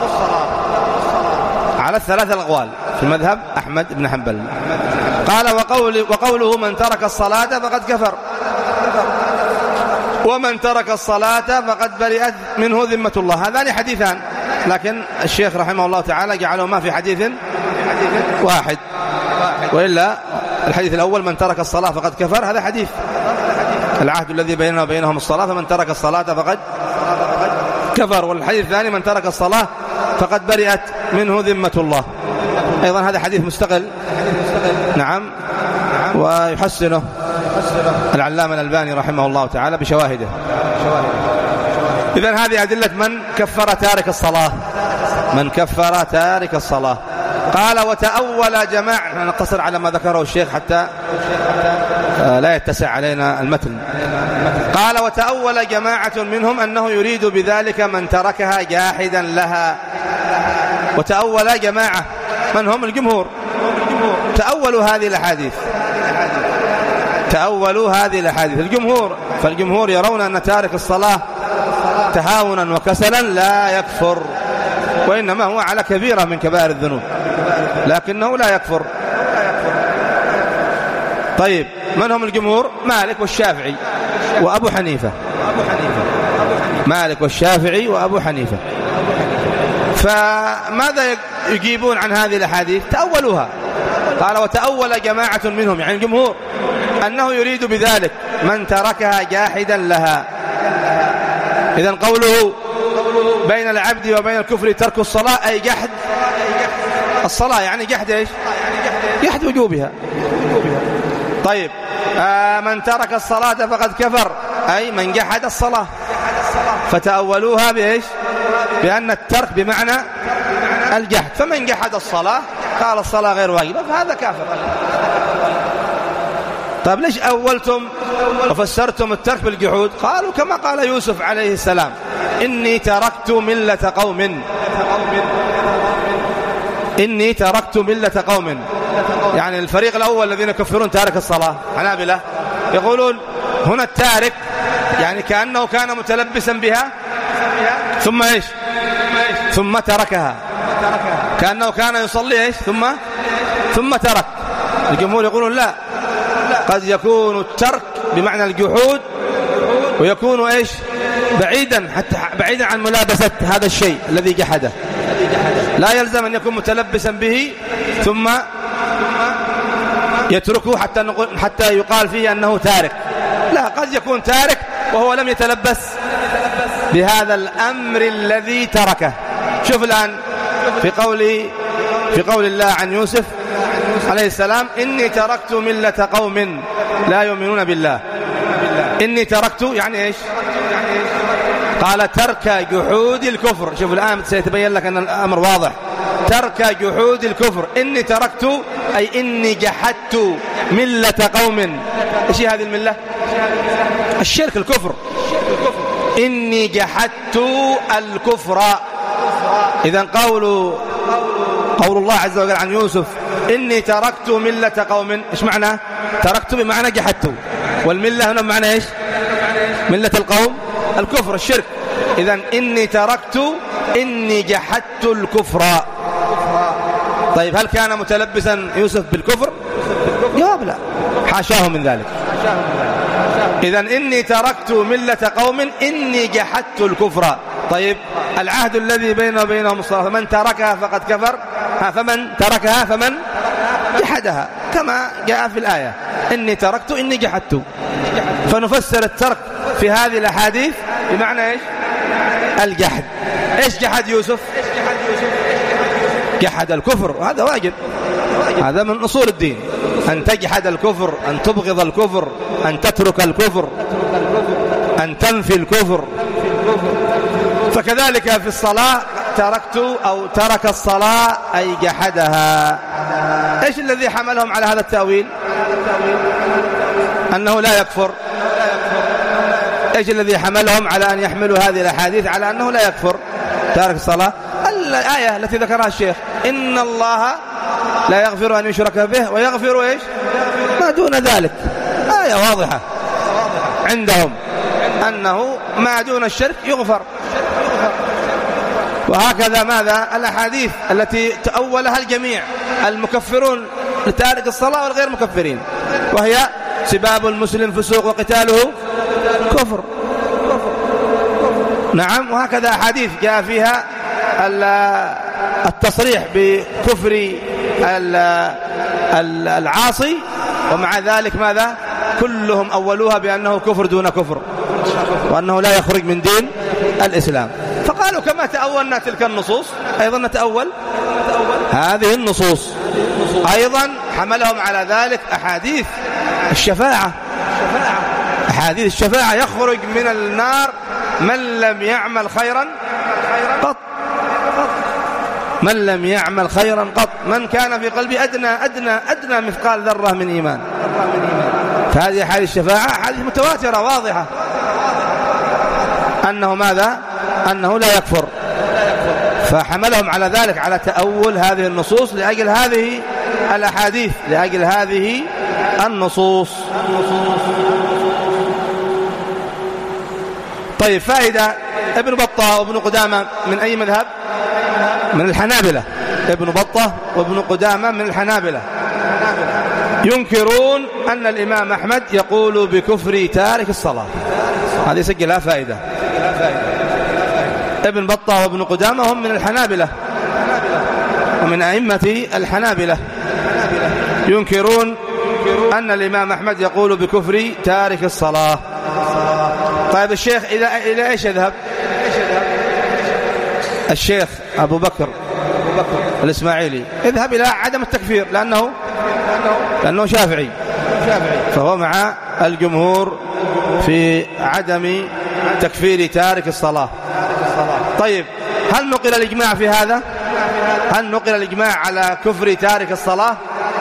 على الثلاثة الأقوال في مذهب أحمد بن حنبل. قال وقول وقوله من ترك الصلاة فقد كفر، ومن ترك الصلاة فقد برئت منه ذمة الله. هذان حديثان، لكن الشيخ رحمه الله تعالى جعلهما في حديث واحد، وإلا الحديث الأول من ترك الصلاة فقد كفر هذا حديث العهد الذي بيننا وبينهم الصلاة، فمن ترك الصلاة فقد كفر. والحديث الثاني من ترك الصلاة فقد برئت منه ذمة الله، أيضا هذا حديث مستقل. نعم، ويحسنه العلامة الألباني رحمه الله تعالى بشواهده. إذن هذه أدلة من كفر تارك الصلاة، من كفر تارك الصلاة. قال وتأول جماعة، نقصر على ما ذكره الشيخ حتى لا يتسع علينا المتن. قال وتأول جماعة منهم أنه يريد بذلك من تركها جاحدا لها. وتأول جماعة من هم؟ الجمهور. تأولوا هذه الأحاديث، تأولوا هذه الأحاديث الجمهور. فالجمهور يرون أن تارك الصلاة تهاونا وكسلا لا يكفر، وإنما هو على كبيرة من كبائر الذنوب، لكنه لا يكفر. طيب، من هم الجمهور؟ مالك والشافعي وأبو حنيفة. مالك والشافعي وأبو حنيفة. فماذا يجيبون عن هذه الأحاديث؟ تأولوها. قال وتأول جماعة منهم، يعني الجمهور، أنه يريد بذلك من تركها جاحدا لها. إذن قوله بين العبد وبين الكفر ترك الصلاة أي جحد الصلاة، يعني جحد إيش؟ جحد وجوبها. طيب، آه من ترك الصلاة فقد كفر أي من جحد الصلاة. فتأولوها بإيش؟ بأن الترك بمعنى الجحد، فمن جحد الصلاة قال الصلاة غير واجبة فهذا كافر. طيب، ليش أولتم وفسرتم الترك بالجحود؟ قالوا كما قال يوسف عليه السلام إني تركت ملة قوم، إني تركت ملة قوم، يعني الفريق الأول الذين يكفرون تارك الصلاة حنابلة يقولون هنا التارك يعني كأنه كان متلبسا بها ثم إيش؟ ثم تركها، كأنه كان يصلي إيش؟ ثم ثم ترك. الجمهور يقولون لا، قد يكون الترك بمعنى الجحود ويكون إيش؟ بعيدا، حتى بعيدا عن ملابسة هذا الشيء الذي جحده. لا يلزم أن يكون متلبسا به ثم يتركه حتى نقول حتى يقال فيه أنه تارك. لا، قد يكون تارك وهو لم يتلبس بهذا الأمر الذي تركه. شوف الآن في قول في قول الله عن يوسف عليه السلام إني تركت ملة قوم لا يؤمنون بالله. إني تركت يعني إيش؟ قال ترك جحود الكفر. شوف الآن سيتبين لك أن الأمر واضح. ترك جحود الكفر. إني تركت أي إني جحدت ملة قوم. إيش هذه الملة؟ الشرك، الكفر. إني جحدت الكفر. إذن قول قول الله عز وجل عن يوسف إني تركت ملة قوم، إيش معنى؟ تركت بمعنى جحدت، والملة هنا بمعنى إيش؟ ملة القوم الكفر الشرك. إذن إني تركت إني جحدت الكفر. طيب، هل كان متلبسا يوسف بالكفر؟ جواب لا، حاشاه من ذلك. إذن إني تركت ملة قوم إني جحدت الكفر. طيب، العهد الذي بينه وبينهم الصلاة، فمن تركها فقد كفر، فمن تركها فمن جحدها، كما جاء في الآية إني تركت إني جحدت. فنفسر الترك في هذه الأحاديث بمعنى إيش؟ الجحد. إيش جحد يوسف؟ جحد الكفر، وهذا واجب، هذا من أصول الدين. أن تجحد الكفر، أن تبغض الكفر، أن تترك الكفر، أن تنفي الكفر. فكذلك في الصلاة، تركت أو ترك الصلاة أي جحدها. إيش الذي حملهم على هذا التأويل؟ أنه لا يكفر. إيش الذي حملهم على أن يحملوا هذه الأحاديث على أنه لا يكفر تارك الصلاة؟ الآية التي ذكرها الشيخ: إن الله لا يغفر أن يشرك به ويغفر إيش ما دون ذلك. آية واضحة عندهم أنه ما دون الشرك يغفر. وهكذا ماذا الأحاديث التي تأولها الجميع، المكفرون لتارك الصلاة والغير مكفرين، وهي سباب المسلم فسوق وقتاله كفر. نعم. وهكذا أحاديث جاء فيها التصريح بكفر العاصي، ومع ذلك ماذا كلهم أولوها بأنه كفر دون كفر، وأنه لا يخرج من دين الإسلام. فقالوا كما تأولنا تلك النصوص أيضا نتأول هذه النصوص. أيضا حملهم على ذلك أحاديث الشفاعة. أحاديث الشفاعة: يخرج من النار من لم يعمل خيرا قط، من لم يعمل خيرا قط، من كان في قلبه أدنى أدنى أدنى مثقال ذرة من إيمان. فهذه أحاديث الشفاعة أحاديث متواترة واضحة أنه ماذا أنه لا يكفر. فحملهم على ذلك على تأول هذه النصوص لأجل هذه الأحاديث، لأجل هذه النصوص. طيب، فائدة: ابن بطة وابن قدامة من أي مذهب؟ من الحنابلة. ابن بطة وابن قدامة من الحنابلة، ينكرون أن الإمام أحمد يقول بكفر تارك الصلاة. هذه سجلها فائدة. ابن بطة وابن قدامة هم من الحنابلة ومن أئمة الحنابلة، ينكرون أن الإمام أحمد يقول بكفر تارك الصلاة. طيب، الشيخ إلى إلى إيش يذهب؟ الشيخ أبو بكر الإسماعيلي يذهب إلى عدم التكفير، لأنه لأنه شافعي، فهو مع الجمهور في عدم تكفير تارك الصلاة. طيب، هل نقل الإجماع في هذا؟ هل نقل الإجماع على كفر تارك الصلاة؟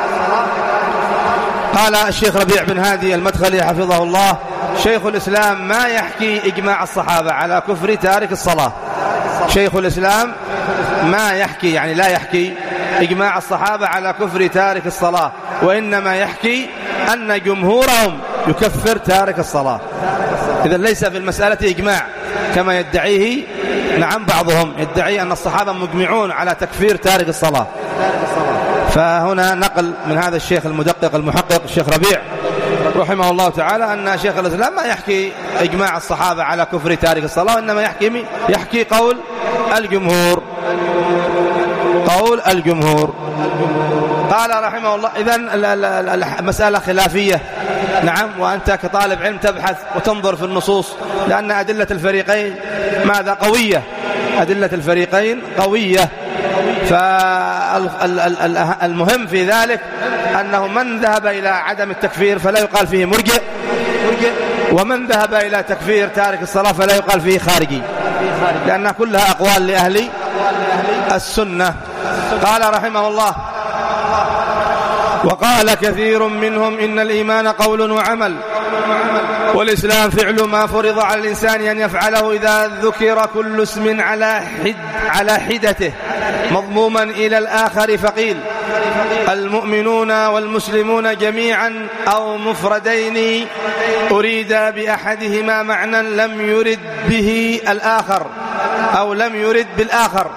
قال الشيخ ربيع بن هادي المدخلي حفظه الله: شيخ الإسلام ما يحكي إجماع الصحابة على كفر تارك الصلاة. شيخ الإسلام ما يحكي، يعني لا يحكي إجماع الصحابة على كفر تارك الصلاة، وإنما يحكي أن جمهورهم يكفر تارك الصلاة. إذن ليس في المسألة إجماع كما يدعيه نعم بعضهم، يدعي أن الصحابة مجمعون على تكفير تارك الصلاة. فهنا نقل من هذا الشيخ المدقق المحقق الشيخ ربيع رحمه الله تعالى أن شيخ الإسلام ما يحكي إجماع الصحابة على كفر تارك الصلاة، وإنما يحكي يحكي قول الجمهور، قول الجمهور. قال رحمه الله: إذن المسألة خلافية. نعم. وأنت كطالب علم تبحث وتنظر في النصوص، لأن أدلة الفريقين ماذا قوية، أدلة الفريقين قوية. فالمهم في ذلك أنه من ذهب إلى عدم التكفير فلا يقال فيه مرجئ، ومن ذهب إلى تكفير تارك الصلاة فلا يقال فيه خارجي، لأنها كلها أقوال لأهل السنة. قال رحمه الله: وقال كثير منهم إن الإيمان قول وعمل، والإسلام فعل ما فرض على الإنسان أن يفعله إذا ذكر كل اسم على حد على حدته مضموما إلى الآخر، فقيل المؤمنون والمسلمون جميعا أو مفردين أريد بأحدهما معنى لم يرد به الآخر أو لم يرد بالآخر،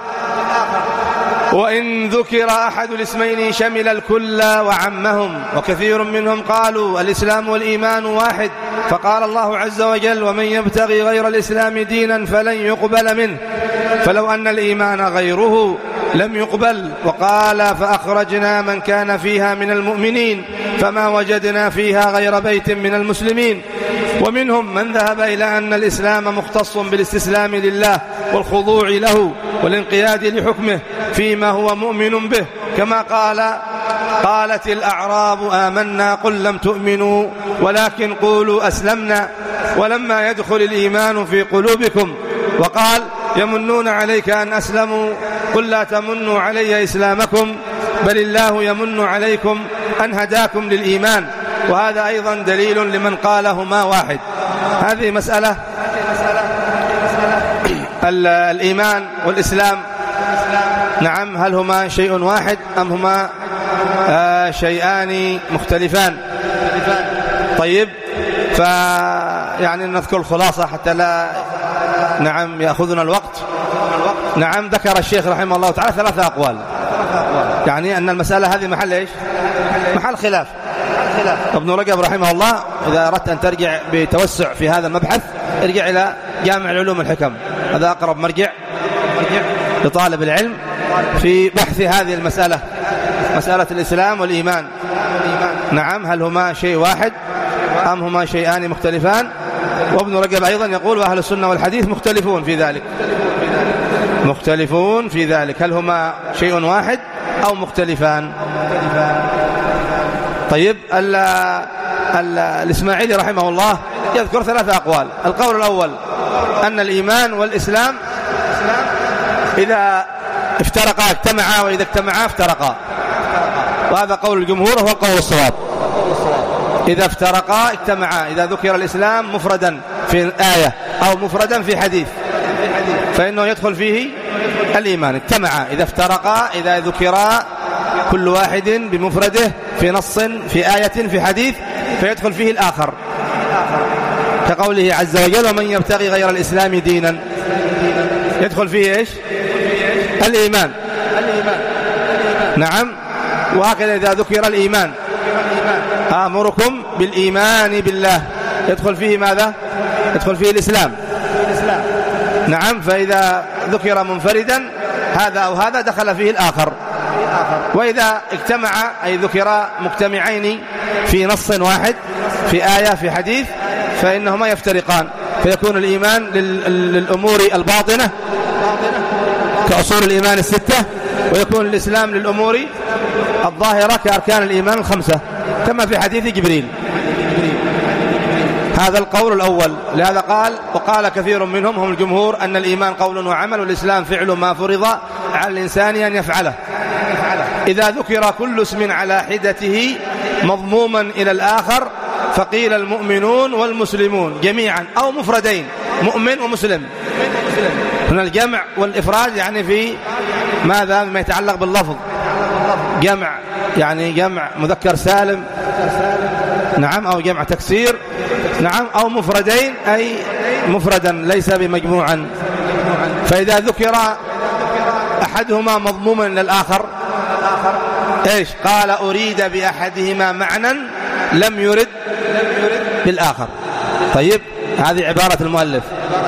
وإن ذكر أحد الاسمين شمل الكل وعمهم. وكثير منهم قالوا الإسلام والإيمان واحد، فقال الله عز وجل: ومن يبتغي غير الإسلام دينا فلن يقبل منه، فلو أن الإيمان غيره لم يقبل. وقال: فأخرجنا من كان فيها من المؤمنين فما وجدنا فيها غير بيت من المسلمين. ومنهم من ذهب إلى أن الإسلام مختص بالاستسلام لله والخضوع له والانقياد لحكمه فيما هو مؤمن به، كما قال قالت الأعراب آمنا قل لم تؤمنوا ولكن قولوا أسلمنا ولما يدخل الإيمان في قلوبكم وقال يمنون عليك أن أسلموا قل لا تمنوا علي إسلامكم بل الله يمن عليكم أن هداكم للإيمان. وهذا أيضا دليل لمن قالهما واحد. هذه مسألة الإيمان والإسلام، نعم، هل هما شيء واحد أم هما آه شيئان مختلفان؟ طيب، فيعني نذكر الخلاصة حتى لا نعم يأخذنا الوقت. نعم، ذكر الشيخ رحمه الله تعالى ثلاثة أقوال، يعني أن المسألة هذه محل إيش؟ محل خلاف. ابن رجب رحمه الله إذا أردت أن ترجع بتوسع في هذا المبحث ارجع إلى جامع العلوم الحكم، هذا أقرب مرجع لطالب العلم في بحث هذه المسألة، مسألة الإسلام والإيمان. نعم، هل هما شيء واحد أم هما شيئان مختلفان؟ وابن رجب أيضا يقول وأهل السنة والحديث مختلفون في ذلك، مختلفون في ذلك، هل هما شيء واحد أو مختلفان؟ طيب، ال ال الإسماعيلي رحمه الله يذكر ثلاثة أقوال. القول الأول أن الإيمان والإسلام إذا افترقا اجتمعا وإذا اجتمعا افترقا، وهذا قول الجمهور وهو قول الصواب. إذا افترقا اجتمعا، إذا ذكر الإسلام مفردا في آية أو مفردا في حديث فإنه يدخل فيه الإيمان. اجتمعا إذا افترقا، إذا ذكرا كل واحد بمفرده في نص في آية في حديث فيدخل فيه الآخر، كقوله عز وجل ومن يبتغي غير الإسلام دينا، يدخل فيه إيش؟ الإيمان. نعم، وهكذا إذا ذكر الإيمان آمركم بالإيمان بالله، يدخل فيه ماذا؟ يدخل فيه الإسلام. نعم، فإذا ذكر منفردا هذا أو هذا دخل فيه الآخر. وإذا اجتمع أي ذكر مجتمعين في نص واحد في آية في حديث فإنهما يفترقان، فيكون الإيمان للأمور الباطنة كأصول الإيمان الستة، ويكون الإسلام للأمور الظاهرة كأركان الإيمان الخمسة كما في حديث جبريل. هذا القول الأول. لهذا قال وقال كثير منهم هم الجمهور أن الإيمان قول وعمل والإسلام فعل ما فرض على الإنسان أن يفعله. إذا ذكر كل اسم على حدته مضموما إلى الآخر فقيل المؤمنون والمسلمون جميعا أو مفردين، مؤمن ومسلم. هنا الجمع والإفراد يعني في ماذا؟ ما يتعلق باللفظ، جمع يعني جمع مذكر سالم، نعم، أو جمع تكسير، نعم، أو مفردين أي مفردا ليس بمجموعا. فإذا ذكر أحدهما مضموما للآخر إيش؟ قال أريد بأحدهما معنى لم يرد بالآخر. طيب، هذه عبارة المؤلف،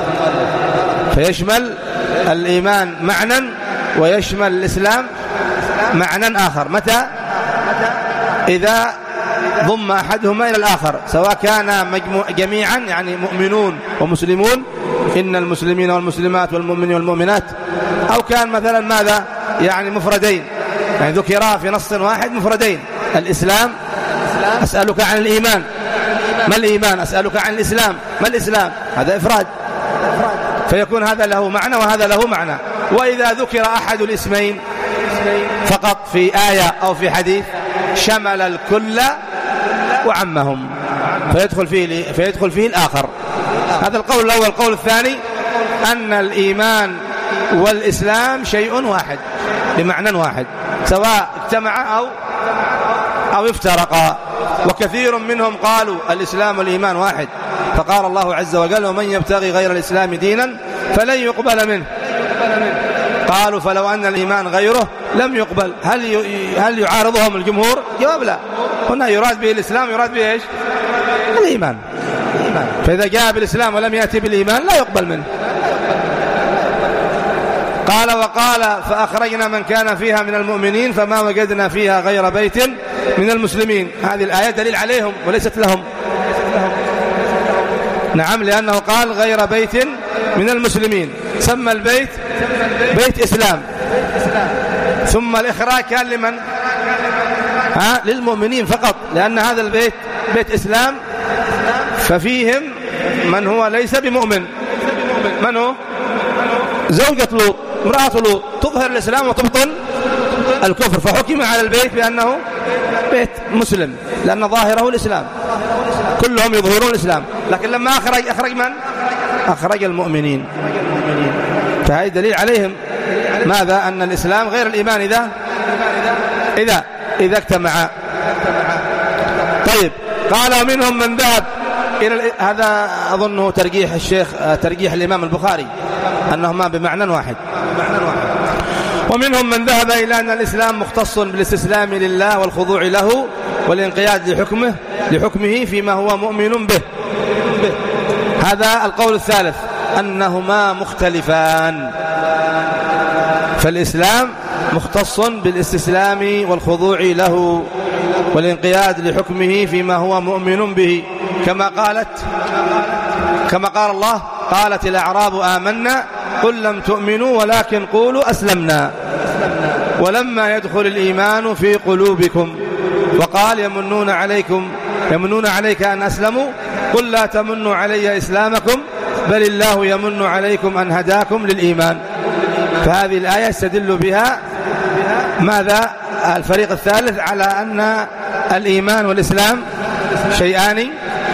فيشمل الإيمان معنى ويشمل الإسلام معنى آخر. متى؟ إذا ضم أحدهما إلى الآخر، سواء كان مجموع جميعا يعني مؤمنون ومسلمون، إن المسلمين والمسلمات والمؤمنين والمؤمنات، أو كان مثلا ماذا؟ يعني مفردين، يعني ذكرا في نص واحد مفردين. الإسلام أسألك عن الإيمان، ما الإيمان؟ أسألك عن الإسلام، ما الإسلام؟ هذا إفراد، فيكون هذا له معنى وهذا له معنى. وإذا ذكر أحد الاسمين فقط في آية أو في حديث شمل الكل وعمهم، فيدخل فيه فيدخل فيه الآخر. هذا القول الأول. القول الثاني أن الإيمان والإسلام شيء واحد بمعنى واحد، سواء اجتمع أو أو افترقا. وكثير منهم قالوا الإسلام والإيمان واحد، فقال الله عز وجل ومن يبتغي غير الإسلام دينا فلن يقبل منه. قالوا فلو أن الإيمان غيره لم يقبل. هل هل يعارضهم الجمهور؟ جواب لا. هنا يراد به الإسلام، يراد به إيش؟ الإيمان. فإذا جاء بالإسلام ولم يأتي بالإيمان لا يقبل منه. قال وقال فأخرجنا من كان فيها من المؤمنين فما وجدنا فيها غير بيت من المسلمين. هذه الآية دليل عليهم وليست لهم. نعم، لأنه قال غير بيت من المسلمين، سمى البيت بيت إسلام، ثم الإخراج كان لمن؟ ها للمؤمنين فقط، لأن هذا البيت بيت إسلام، ففيهم من هو ليس بمؤمن. من هو؟ زوجة لوط، امرأة لوط تظهر الإسلام وتبطن الكفر، فحكم على البيت بأنه بيت مسلم لأن ظاهره الإسلام، كلهم يظهرون الإسلام. لكن لما أخرج أخرج من؟ أخرج المؤمنين. فهذا دليل عليهم ماذا؟ أن الإسلام غير الإيمان إذا إذا إذا اجتمع. طيب، قال منهم من ذهب إلى هذا أظنه ترجيح الشيخ، ترجيح الإمام البخاري أنهما بمعنى واحد. ومنهم من ذهب إلى أن الإسلام مختص بالاستسلام لله والخضوع له والانقياد لحكمه لحكمه فيما هو مؤمن به. هذا القول الثالث، أنهما مختلفان، فالإسلام مختص بالاستسلام والخضوع له والانقياد لحكمه فيما هو مؤمن به، كما قالت كما قال الله: قالت الأعراب آمنا قل لم تؤمنوا ولكن قولوا أسلمنا ولما يدخل الإيمان في قلوبكم، وقال يمنون عليكم يمنون عليك أن أسلموا قل لا تمنوا علي إسلامكم بل الله يمن عليكم أن هداكم للإيمان. فهذه الآية استدل بها ماذا؟ الفريق الثالث على أن الإيمان والإسلام شيئان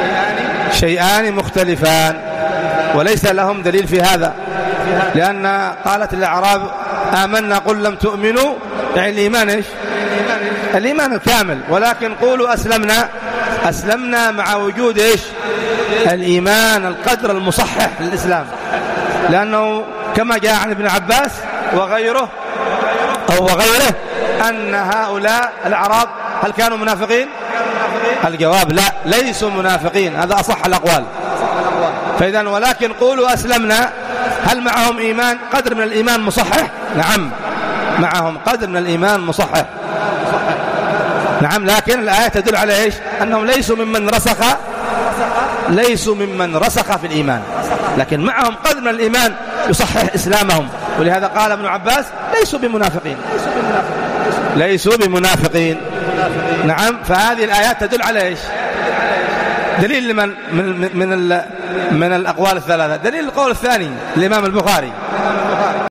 شيئان مختلفان، وليس لهم دليل في هذا، لأن قالت الأعراب آمنا قل لم تؤمنوا، يعني الإيمان إيش؟ الإيمان الكامل، ولكن قولوا أسلمنا أسلمنا مع وجود إيش؟ الإيمان القدر المصحح للإسلام، لأنه كما جاء عن ابن عباس وغيره أو وغيره أن هؤلاء الأعراب هل كانوا منافقين؟ الجواب لا، ليسوا منافقين، هذا أصح الأقوال. فإذا ولكن قولوا أسلمنا، هل معهم إيمان قدر من الإيمان مصحح؟ نعم، معهم قدر من الإيمان مصحح، نعم. لكن الآية تدل على إيش؟ أنهم ليسوا ممن رسخ ليسوا ممن رسخ في الإيمان، لكن معهم قدر من الإيمان يصحح إسلامهم، ولهذا قال ابن عباس ليسوا بمنافقين ليسوا بمنافقين نعم. فهذه الآيات تدل على إيش؟ دليل لمن من من من الأقوال الثلاثة. دليل القول الثاني الإمام البخاري